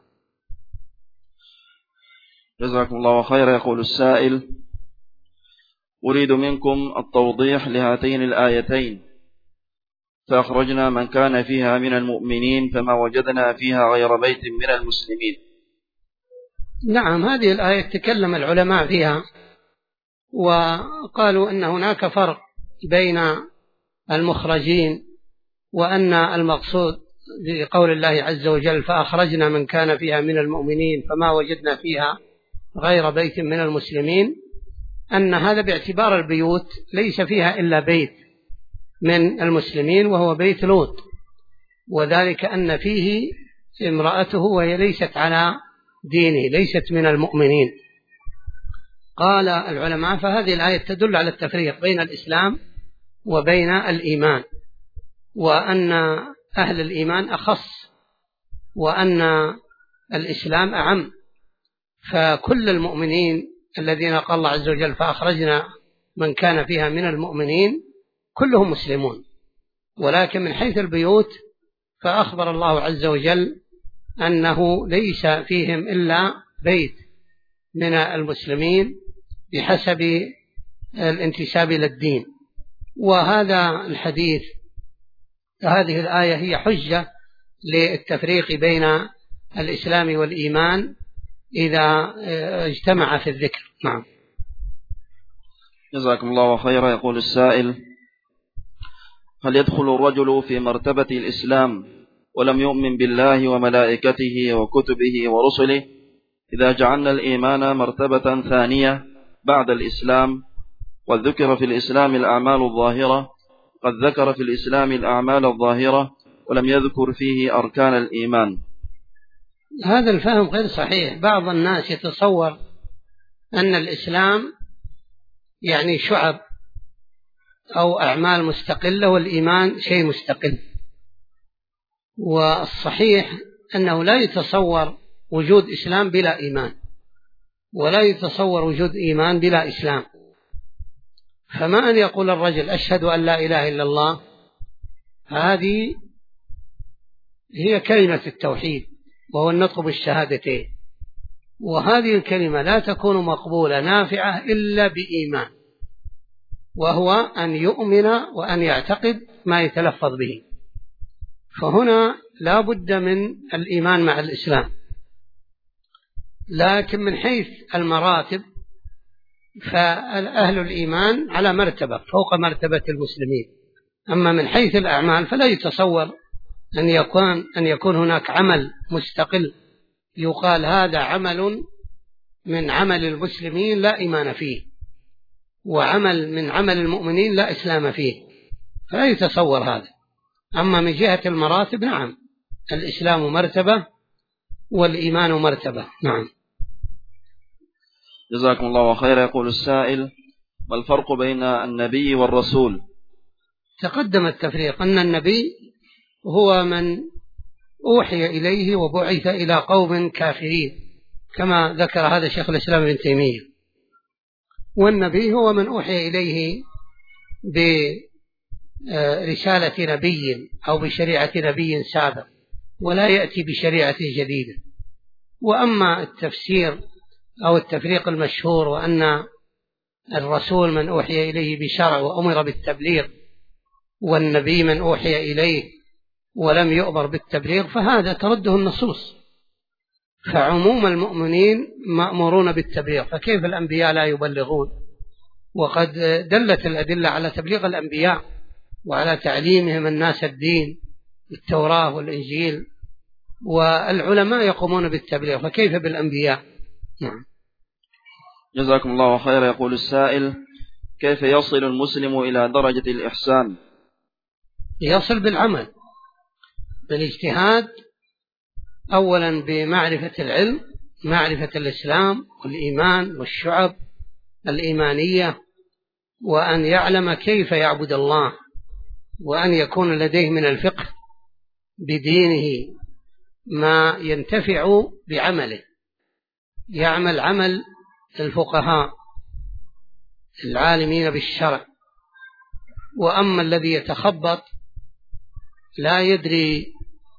جزاكم الله خيرا. يقول السائل: أريد منكم التوضيح لهاتين الآيتين: فأخرجنا من كان فيها من المؤمنين فما وجدنا فيها غير بيت من المسلمين. نعم، هذه الآية تكلم العلماء فيها، وقالوا أن هناك فرق بين المخرجين، وأن المقصود بقول الله عز وجل: فأخرجنا من كان فيها من المؤمنين فما وجدنا فيها غير بيت من المسلمين، أن هذا باعتبار البيوت ليس فيها إلا بيت من المسلمين وهو بيت لوط، وذلك أن فيه امرأته وهي ليست على دينه، ليست من المؤمنين. قال العلماء: فهذه الآية تدل على التفريق بين الإسلام وبين الإيمان، وأن أهل الإيمان أخص، وأن الإسلام أعم. فكل المؤمنين الذين قال الله عز وجل: فأخرجنا من كان فيها من المؤمنين، كلهم مسلمون، ولكن من حيث البيوت فأخبر الله عز وجل أنه ليس فيهم إلا بيت من المسلمين بحسب الانتساب إلى الدين. وهذا الحديث، هذه الآية هي حجة للتفريق بين الإسلام والإيمان إذا اجتمع في الذكر. نعم. جزاكم الله خيرا. يقول السائل: هل يدخل الرجل في مرتبة الإسلام ولم يؤمن بالله وملائكته وكتبه ورسله إذا جعلنا الإيمان مرتبة ثانية بعد الإسلام؟ قد ذكر في الإسلام الأعمال الظاهرة، قد ذكر في الإسلام الأعمال الظاهرة ولم يذكر فيه أركان الإيمان. هذا الفهم غير صحيح. بعض الناس يتصور أن الإسلام يعني شعب أو أعمال مستقلة، والإيمان شيء مستقل. والصحيح أنه لا يتصور وجود إسلام بلا إيمان، ولا يتصور وجود إيمان بلا إسلام. فما أن يقول الرجل: أشهد أن لا إله إلا الله، هذه هي كلمة التوحيد، وهو النطق بالشهادتين، وهذه الكلمة لا تكون مقبولة نافعة إلا بإيمان، وهو أن يؤمن وأن يعتقد ما يتلفظ به. فهنا لا بد من الإيمان مع الإسلام. لكن من حيث المراتب فأهل الإيمان على مرتبة فوق مرتبة المسلمين. أما من حيث الأعمال فلا يتصور أن يكون هناك عمل مستقل يقال هذا عمل من عمل المسلمين لا إيمان فيه، وعمل من عمل المؤمنين لا إسلام فيه، فلا يتصور هذا. أما من جهة المراتب نعم، الإسلام مرتبة والإيمان مرتبة. نعم. جزاكم الله خيرا. يقول السائل: ما الفرق بين النبي والرسول؟ تقدم التفريق، أن النبي هو من أوحي إليه وبعث إلى قوم كافرين كما ذكر هذا شيخ الإسلام ابن تيمية، والنبي هو من أوحي إليه برسالة نبي أو بشريعة نبي سابق ولا يأتي بشريعة جديدة. وأما التفسير أو التفريق المشهور وأن الرسول من أوحي إليه بشرع وأمر بالتبليغ والنبي من أوحي إليه ولم يؤمر بالتبليغ، فهذا ترده النصوص، فعموم المؤمنين مأمورون بالتبليغ، فكيف الأنبياء لا يبلغون؟ وقد دلت الأدلة على تبليغ الأنبياء وعلى تعليمهم الناس الدين التوراة والإنجيل، والعلماء يقومون بالتبليغ، فكيف بالأنبياء؟ نعم. جزاكم الله خيرا. يقول السائل: كيف يصل المسلم إلى درجة الإحسان؟ يصل بالعمل، بالاجتهاد، أولا بمعرفة العلم، معرفة الإسلام والإيمان والشعب الإيمانية، وأن يعلم كيف يعبد الله، وأن يكون لديه من الفقه بدينه ما ينتفع بعمله، يعمل عمل الفقهاء العالمين بالشرع. وأما الذي يتخبط لا يدري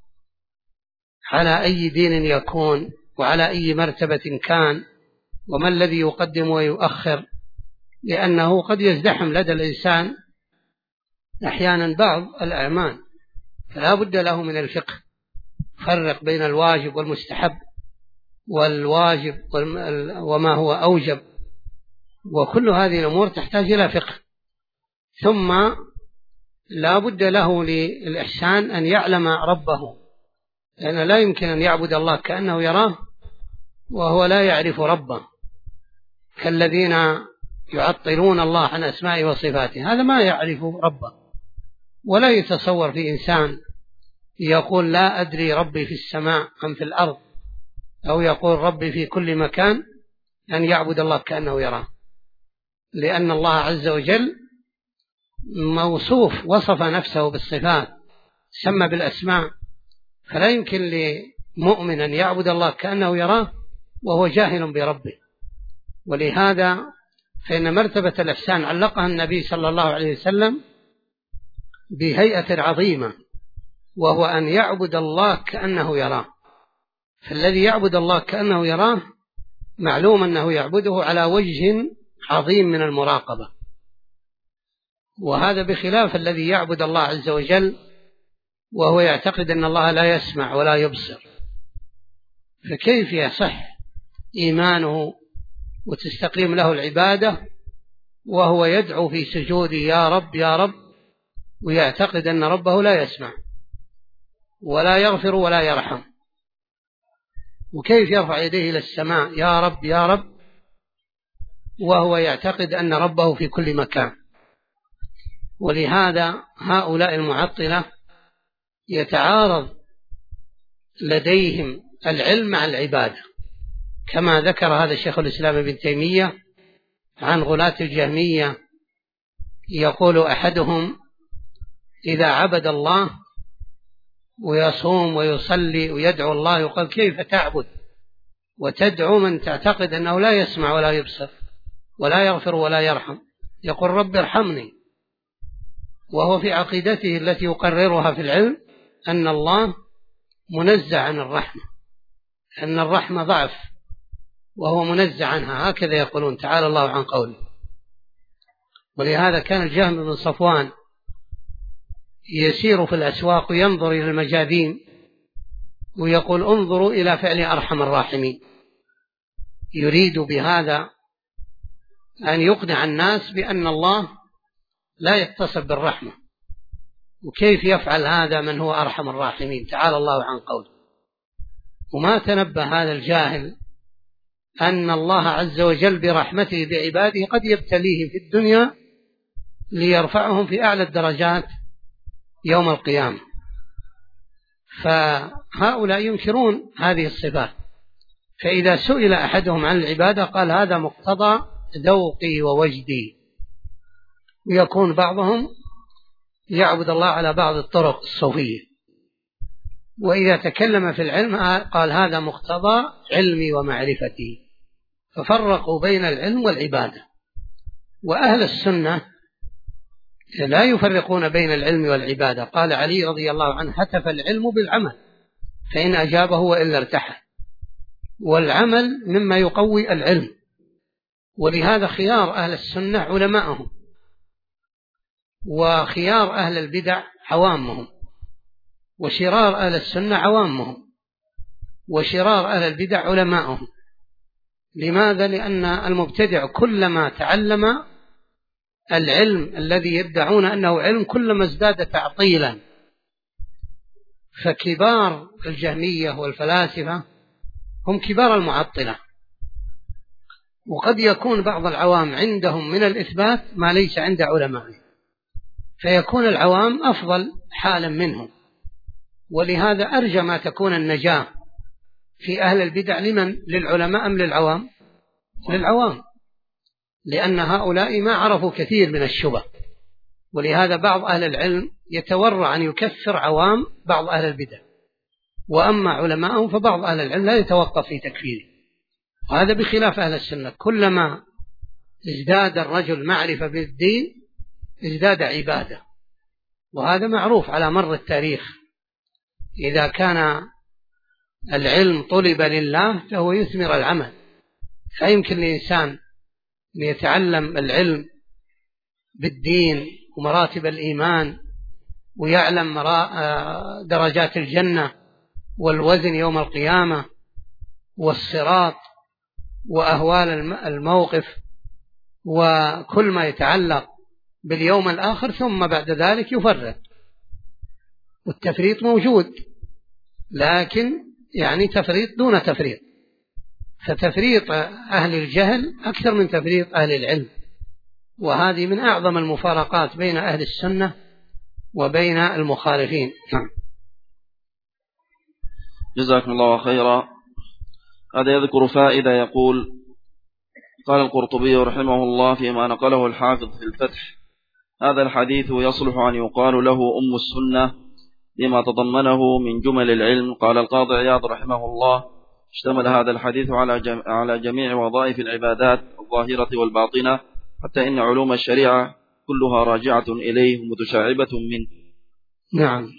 على أي دين يكون وعلى أي مرتبة كان وما الذي يقدم ويؤخر، لأنه قد يزدحم لدى الإنسان أحيانا بعض الأعمال، فلا بد له من الفقه، فرق بين الواجب والمستحب والواجب وما هو أوجب، وكل هذه الأمور تحتاج إلى فقه. ثم لا بد له للإحسان أن يعلم ربه، لأنه لا يمكن أن يعبد الله كأنه يراه وهو لا يعرف ربه، كالذين يعطلون الله عن أسمائه وصفاته، هذا ما يعرف ربه. ولا يتصور في إنسان يقول لا أدري ربي في السماء أم في الأرض، أو يقول ربي في كل مكان، أن يعبد الله كأنه يراه، لأن الله عز وجل موصوف، وصف نفسه بالصفات، سمى بالأسماء، فلا يمكن لمؤمن أن يعبد الله كأنه يراه وهو جاهل بربه. ولهذا فإن مرتبة الإحسان علقها النبي صلى الله عليه وسلم بهيئة عظيمة، وهو أن يعبد الله كأنه يراه. فالذي يعبد الله كأنه يراه معلوم أنه يعبده على وجه عظيم من المراقبة، وهذا بخلاف الذي يعبد الله عز وجل وهو يعتقد أن الله لا يسمع ولا يبصر، فكيف يصح إيمانه وتستقيم له العبادة وهو يدعو في سجوده يا رب يا رب، ويعتقد أن ربه لا يسمع ولا يغفر ولا يرحم؟ وكيف يرفع يديه إلى السماء يا رب يا رب وهو يعتقد أن ربه في كل مكان؟ ولهذا هؤلاء المعطلة يتعارض لديهم العلم مع العبادة، كما ذكر هذا شيخ الإسلام ابن تيمية عن غلاة الجهمية، يقول أحدهم إذا عبد الله ويصوم ويصلي ويدعو الله يقول كيف تعبد وتدعو من تعتقد أنه لا يسمع ولا يبصر ولا يغفر ولا يرحم؟ يقول رب ارحمني، وهو في عقيدته التي يقررها في العلم أن الله منزع عن الرحمة، أن الرحمة ضعف وهو منزع عنها، هكذا يقولون تعالى الله عن قوله. ولهذا كان الجهم بن صفوان يسير في الأسواق وينظر إلى المجاذين ويقول انظروا إلى فعل أرحم الراحمين، يريد بهذا أن يقنع الناس بأن الله لا يتصف بالرحمة، وكيف يفعل هذا من هو أرحم الراحمين، تعالى الله عن قوله. وما تنبه هذا الجاهل أن الله عز وجل برحمته بعباده قد يبتليهم في الدنيا ليرفعهم في أعلى الدرجات يوم القيامة. فهؤلاء ينكرون هذه الصفات، فإذا سئل أحدهم عن العبادة قال هذا مقتضى ذوقي ووجدي، ويكون بعضهم يعبد الله على بعض الطرق الصوفية. وإذا تكلم في العلم قال هذا مقتضى علمي ومعرفتي، ففرقوا بين العلم والعبادة. وأهل السنة لا يفرقون بين العلم والعبادة. قال علي رضي الله عنه هتف العلم بالعمل فإن أجابه وإلا ارتحل، والعمل مما يقوي العلم. ولهذا خيار أهل السنة علماءهم، وخيار أهل البدع عوامهم، وشرار أهل السنة عوامهم، وشرار أهل البدع علماءهم. لماذا؟ لأن المبتدع كلما تعلم العلم الذي يدعون أنه علم كلما ازداد تعطيلا. فكبار الجهمية والفلاسفة هم كبار المعطلة، وقد يكون بعض العوام عندهم من الإثبات ما ليس عند علمائهم، فيكون العوام أفضل حالا منهم. ولهذا أرجى ما تكون النجاة في أهل البدع للعلماء أم للعوام؟ للعوام، لأن هؤلاء ما عرفوا كثير من الشبه. ولهذا بعض أهل العلم يتورع أن يكفر عوام بعض أهل البدع، وأما علماءهم فبعض أهل العلم لا يتوقف في تكفيره. وهذا بخلاف أهل السنة، كلما ازداد الرجل معرفة بالدين ازداد عبادة، وهذا معروف على مر التاريخ. إذا كان العلم طلب لله فهو يثمر العمل، فيمكن للإنسان أن يتعلم العلم بالدين ومراتب الإيمان، ويعلم درجات الجنة والوزن يوم القيامة والصراط وأهوال الموقف وكل ما يتعلق باليوم الآخر، ثم بعد ذلك يفرط. والتفريط موجود، لكن يعني تفريط دون تفريط، فتفريط أهل الجهل أكثر من تفريط أهل العلم. وهذه من أعظم المفارقات بين أهل السنة وبين المخالفين. جزاكم الله خيرا. هذا يذكر فائدة، يقول قال القرطبي رحمه الله فيما نقله الحافظ في الفتح: هذا الحديث يصلح أن يقال له أم السنة لما تضمنه من جمل العلم. قال القاضي عياض رحمه الله: اشتمل هذا الحديث على جميع وظائف العبادات الظاهرة والباطنة، حتى إن علوم الشريعة كلها راجعة إليه متشعبة منه. نعم.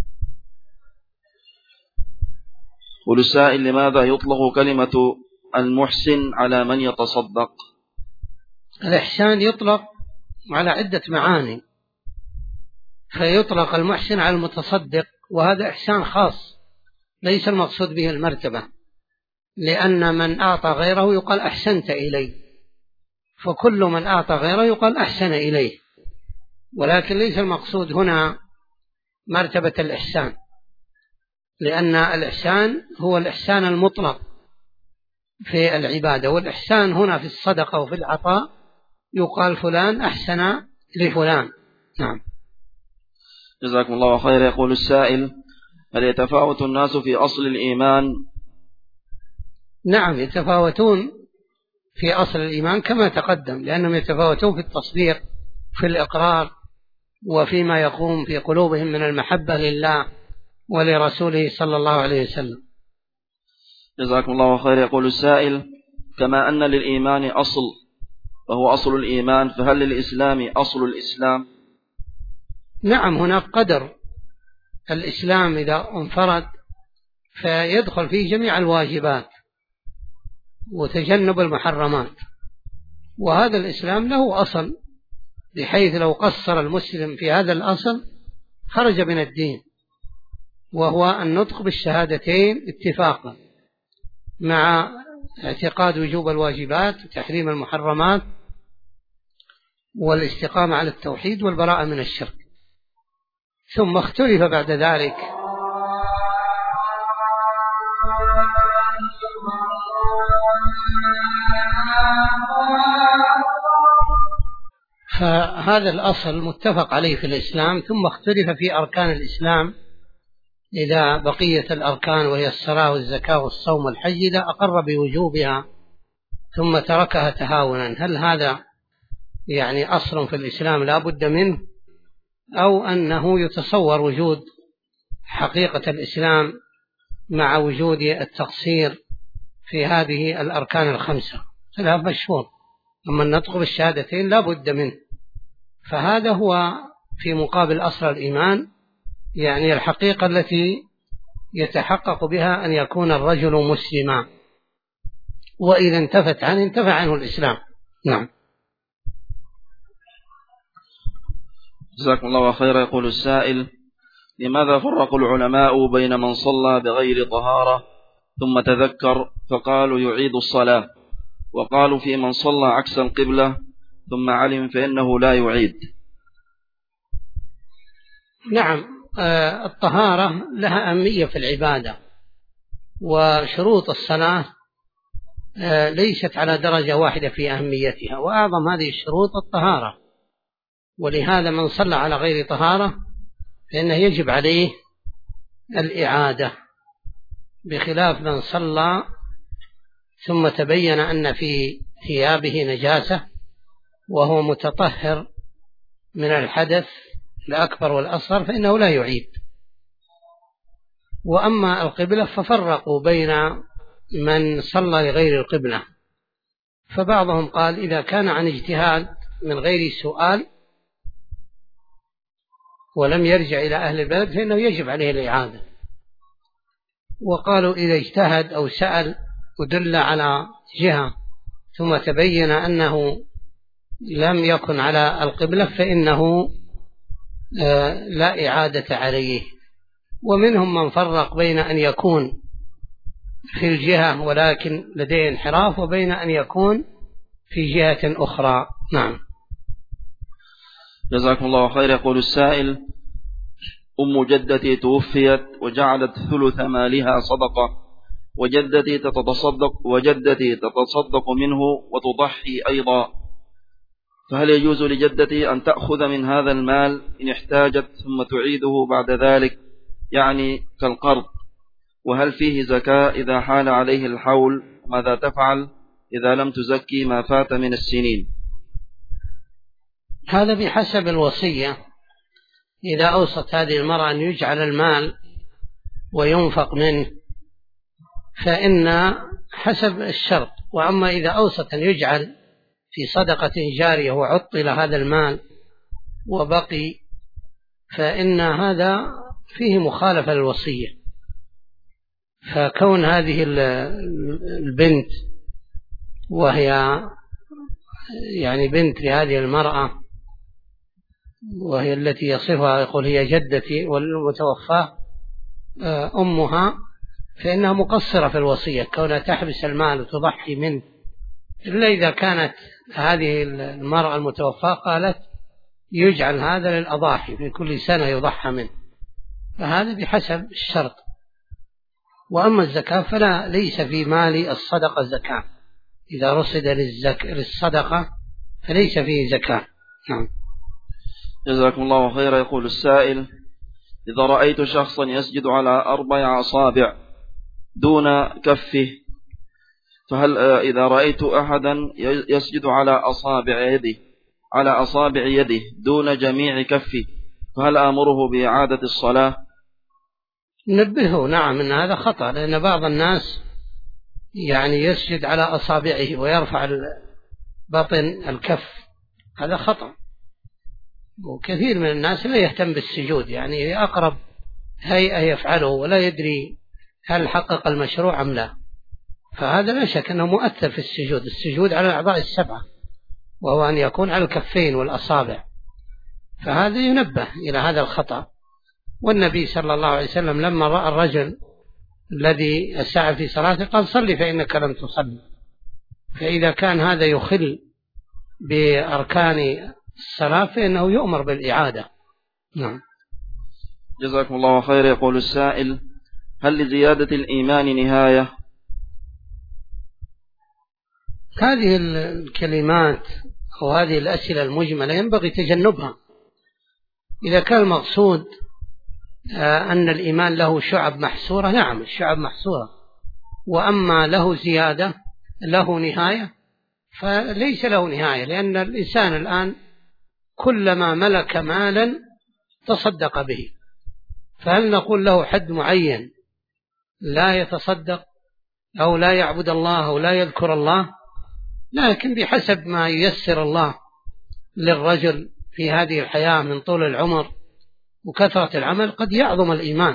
والسائل: لماذا يطلق كلمة المحسن على من يتصدق؟ الإحسان يطلق على عدة معاني، فيطلق المحسن على المتصدق، وهذا إحسان خاص ليس المقصود به المرتبة، لأن من أعطى غيره يقال أحسنت إليه، فكل من أعطى غيره يقال أحسن إليه، ولكن ليس المقصود هنا مرتبة الإحسان، لأن الإحسان هو الإحسان المطلق في العبادة، والإحسان هنا في الصدقة وفي العطاء يقال فلان أحسن لفلان. نعم. جزاكم الله خير. يقول السائل: هل يتفاوت الناس في أصل الإيمان؟ نعم، يتفاوتون في أصل الإيمان كما تقدم، لأنهم يتفاوتون في التصديق، في الإقرار، وفيما يقوم في قلوبهم من المحبة لله ولرسوله صلى الله عليه وسلم. جزاكم الله خير. يقول السائل: كما أن للإيمان أصل وهو أصل الإيمان، فهل للإسلام أصل الإسلام؟ نعم، هناك قدر. الإسلام إذا انفرد فيدخل فيه جميع الواجبات وتجنب المحرمات، وهذا الإسلام له أصل، بحيث لو قصر المسلم في هذا الأصل خرج من الدين، وهو النطق بالشهادتين اتفاقا مع اعتقاد وجوب الواجبات وتحريم المحرمات والاستقامة على التوحيد والبراءة من الشرك. ثم اختلف بعد ذلك فهذا الأصل متفق عليه في الإسلام. ثم اختلف في أركان الإسلام إذا بقية الأركان وهي الصلاة والزكاة والصوم والحج إذا أقر بوجوبها ثم تركها تهاونا، هل هذا يعني أصل في الإسلام لا بد منه، أو أنه يتصور وجود حقيقة الإسلام مع وجود التقصير في هذه الأركان الخمسة؟ خلاف مشهور. أما النطق بالشهادتين لا بد منه، فهذا هو في مقابل أصل الإيمان، يعني الحقيقة التي يتحقق بها أن يكون الرجل مسلما، وإذا انتفت عنه انتفى عنه الإسلام. نعم. جزاكم الله خيرا. يقول السائل: لماذا فرق العلماء بين من صلى بغير طهارة ثم تذكر فقالوا يعيد الصلاة، وقالوا في من صلى عكس القبلة ثم علم فإنه لا يعيد؟ نعم، الطهارة لها أهمية في العبادة، وشروط الصلاة ليست على درجة واحدة في أهميتها، وأعظم هذه الشروط الطهارة. ولهذا من صلى على غير طهارة فإنه يجب عليه الإعادة، بخلاف من صلى ثم تبين أن في ثيابه نجاسة وهو متطهر من الحدث الأكبر والأصغر فإنه لا يعيد. وأما القبلة ففرقوا بين من صلى لغير القبلة، فبعضهم قال إذا كان عن اجتهاد من غير سؤال ولم يرجع إلى أهل البلد فإنه يجب عليه الإعادة. وقالوا إذا اجتهد أو سأل ودل على جهة ثم تبين أنه لم يكن على القبلة فإنه لا إعادة عليه. ومنهم من فرق بين أن يكون في الجهة ولكن لديه انحراف وبين أن يكون في جهة أخرى. نعم. جزاكم الله خير. يقول السائل: أم جدتي توفيت وجعلت ثلث مالها صدقة، وجدتي تتصدق منه وتضحي أيضا، فهل يجوز لجدتي أن تأخذ من هذا المال إن احتاجت ثم تعيده بعد ذلك، يعني كالقرض؟ وهل فيه زكاة إذا حال عليه الحول؟ ماذا تفعل إذا لم تزكي ما فات من السنين؟ هذا بحسب الوصية. إذا أوصت هذه المرأة أن يجعل المال وينفق منه فإن حسب الشرط. وأما إذا أوصت أن يجعل في صدقة جارية وعطل هذا المال وبقي فإن هذا فيه مخالفة للوصية. فكون هذه البنت وهي يعني بنت لهذه المرأة وهي التي يصفها يقول هي جدتي والمتوفاة أمها، فإنها مقصرة في الوصية كونها تحبس المال وتضحي منه، إلا إذا كانت هذه المرأة المتوفاة قالت يجعل هذا للأضاحي في كل سنة يضحى منه، فهذا بحسب الشرط. وأما الزكاة فلا، ليس في مال الصدقة زكاة، إذا رصد للصدقة فليس فيه زكاة. نعم. جزاكم الله خيرا. يقول السائل: إذا رأيت شخصا يسجد على 4 أصابع دون كفه، فهل إذا رأيت أحدا يسجد على أصابع يده دون جميع كفه فهل آمره بإعادة الصلاة؟ نبهه نعم أن هذا خطأ، لأن بعض الناس يعني يسجد على أصابعه ويرفع بطن الكف، هذا خطأ. وكثير من الناس لا يهتم بالسجود، يعني أقرب هيئة يفعله ولا يدري هل حقق المشروع أم لا، فهذا لا شك أنه مؤثر في السجود. السجود على الأعضاء ال7 وهو أن يكون على الكفين والأصابع، فهذا ينبه إلى هذا الخطأ. والنبي صلى الله عليه وسلم لما رأى الرجل الذي أساء في صلاته قال صلي فإنك لم تصلي. فإذا كان هذا يخل بأركان الصلاة فإنه يؤمر بالإعادة. نعم. جزاكم الله خير. يقول السائل: هل لزيادة الإيمان نهاية؟ هذه الكلمات أو هذه الأسئلة المجملة ينبغي تجنبها. إذا كان المقصود أن الإيمان له شعب محصورة، نعم الشعب محصورة، وأما له زيادة له نهاية فليس له نهاية، لأن الإنسان الآن كلما ملك مالا تصدق به، فهل نقول له حد معين لا يتصدق أو لا يعبد الله أو لا يذكر الله؟ لكن بحسب ما ييسر الله للرجل في هذه الحياة من طول العمر وكثرة العمل قد يعظم الإيمان،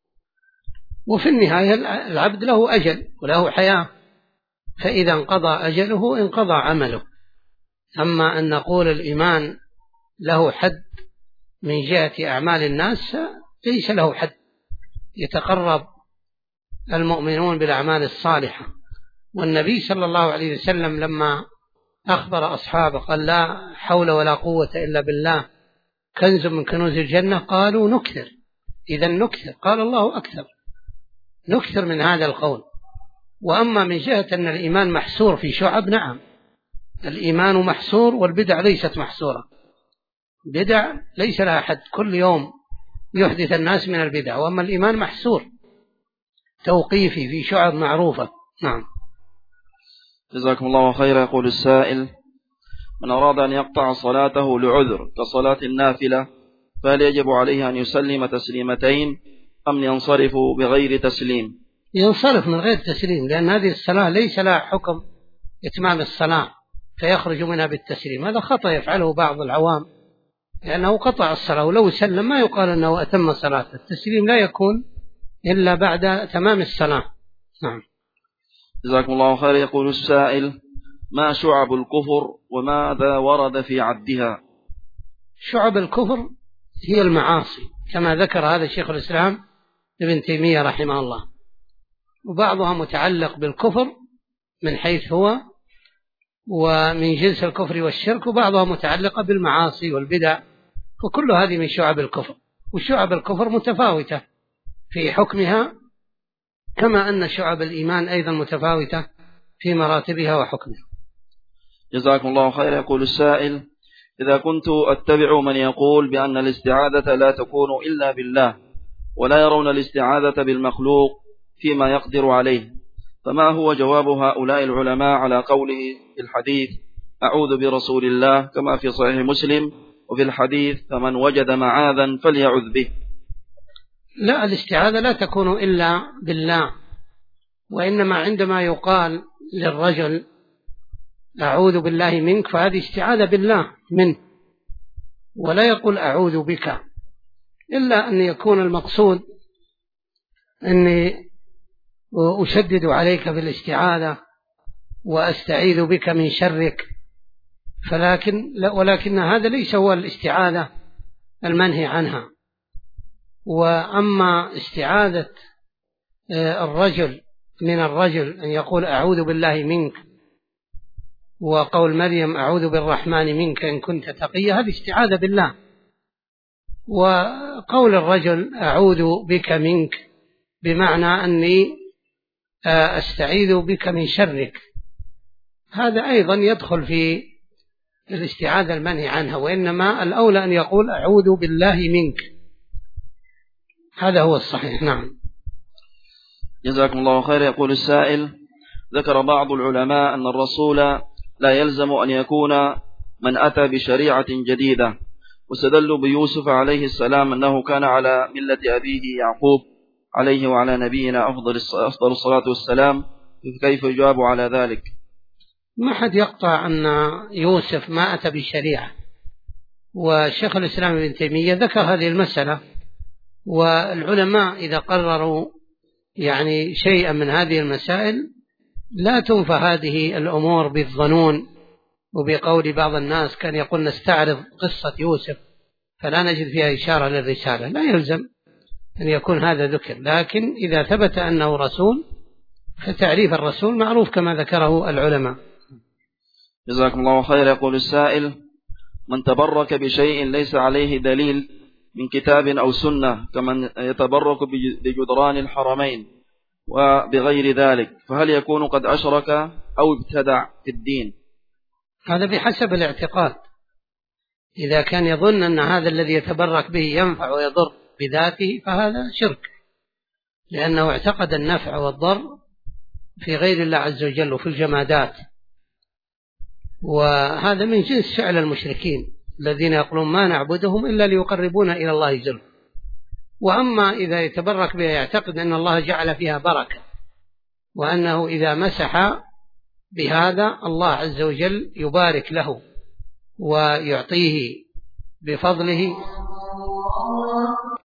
وفي النهاية العبد له أجل وله حياة، فإذا انقضى أجله انقضى عمله. أما أن نقول الإيمان له حد من جهة أعمال الناس ليس له حد، يتقرب المؤمنون بالأعمال الصالحة. والنبي صلى الله عليه وسلم لما أخبر أصحابه قال: لا حول ولا قوة إلا بالله كنز من كنوز الجنة، قالوا: نكثر. إذا نكثر، قال الله أكثر، نكثر من هذا القول. وأما من جهة أن الإيمان محصور في شعب، نعم الإيمان محصور، والبدع ليست محصورة. بدع ليس لها حد، كل يوم يحدث الناس من البدع، وأما الإيمان محصور توقيفي في شعب معروفة. نعم. جزاكم الله خير. يقول السائل: من أراد أن يقطع صلاته لعذر كصلاة النافلة، فهل يجب عليه أن يسلم تسليمتين أم ينصرف بغير تسليم؟ ينصرف من غير تسليم، لأن هذه الصلاة ليس لها حكم إتمام الصلاة فيخرج منها بالتسليم. هذا خطأ يفعله بعض العوام، لأنه قطع الصلاة، ولو سلم ما يقال أنه أتم صلاة. التسليم لا يكون إلا بعد تمام الصلاة. نعم. جزاكم الله خير. يقول السائل: ما شعب الكفر وماذا ورد في عدها؟ شعب الكفر هي المعاصي كما ذكر هذا شيخ الإسلام ابن تيمية رحمه الله، وبعضها متعلق بالكفر من حيث هو ومن جنس الكفر والشرك، وبعضها متعلقة بالمعاصي والبدع، وكل هذه من شعب الكفر. وشعب الكفر متفاوتة في حكمها، كما أن شعب الإيمان أيضا متفاوتة في مراتبها وحكمها. جزاكم الله خير. يقول السائل: إذا كنت أتبع من يقول بأن الاستعاذة لا تكون إلا بالله، ولا يرون الاستعاذة بالمخلوق فيما يقدر عليه، فما هو جواب هؤلاء العلماء على قوله في الحديث: أعوذ برسول الله، كما في صحيح مسلم وفي الحديث: فمن وجد معاذا فليعذ به؟ لا، الاستعاذة لا تكون إلا بالله، وإنما عندما يقال للرجل أعوذ بالله منك فهذه استعاذة بالله منه، ولا يقول أعوذ بك، إلا أن يكون المقصود أني أشدد عليك بالاستعاذة وأستعيذ بك من شرك، ولكن هذا ليس هو الاستعاذة المنهي عنها. وأما استعاذة الرجل من الرجل أن يقول أعوذ بالله منك، وقول مريم أعوذ بالرحمن منك إن كنت تقيا، هذه استعاذة بالله. وقول الرجل أعوذ بك منك بمعنى أني أستعيذ بك من شرك، هذا أيضا يدخل في الاستعاذة المنهي عنها، وإنما الأولى أن يقول أعوذ بالله منك، هذا هو الصحيح. نعم. جزاكم الله خير. يقول السائل: ذكر بعض العلماء أن الرسول لا يلزم أن يكون من أتى بشريعة جديدة، واستدلوا بيوسف عليه السلام أنه كان على ملة أبيه يعقوب عليه وعلى نبينا أفضل الصلاة والسلام، كيف يجاب على ذلك؟ ما حد يقطع أن يوسف ما أتى بشريعة، وشيخ الإسلام ابن تيمية ذكر هذه المسألة، والعلماء إذا قرروا يعني شيئا من هذه المسائل لا تنفى هذه الأمور بالظنون وبقول بعض الناس كان يقول نستعرض قصة يوسف فلا نجد فيها إشارة للرسالة. لا يلزم أن يكون هذا ذكر، لكن إذا ثبت أنه رسول فتعريف الرسول معروف كما ذكره العلماء. جزاكم الله خير. يقول السائل: من تبرك بشيء ليس عليه دليل من كتاب أو سنة كمن يتبرك بجدران الحرمين وبغير ذلك، فهل يكون قد أشرك أو ابتدع في الدين؟ هذا بحسب الاعتقاد. إذا كان يظن أن هذا الذي يتبرك به ينفع ويضر بذاته فهذا شرك، لأنه اعتقد النفع والضر في غير الله عز وجل وفي الجمادات، وهذا من جنس فعل المشركين الذين يقولون ما نعبدهم إلا ليقربونا إلى الله زلفى. وأما إذا يتبرك بها يعتقد أن الله جعل فيها بركة، وأنه إذا مسح بهذا الله عز وجل يبارك له ويعطيه بفضله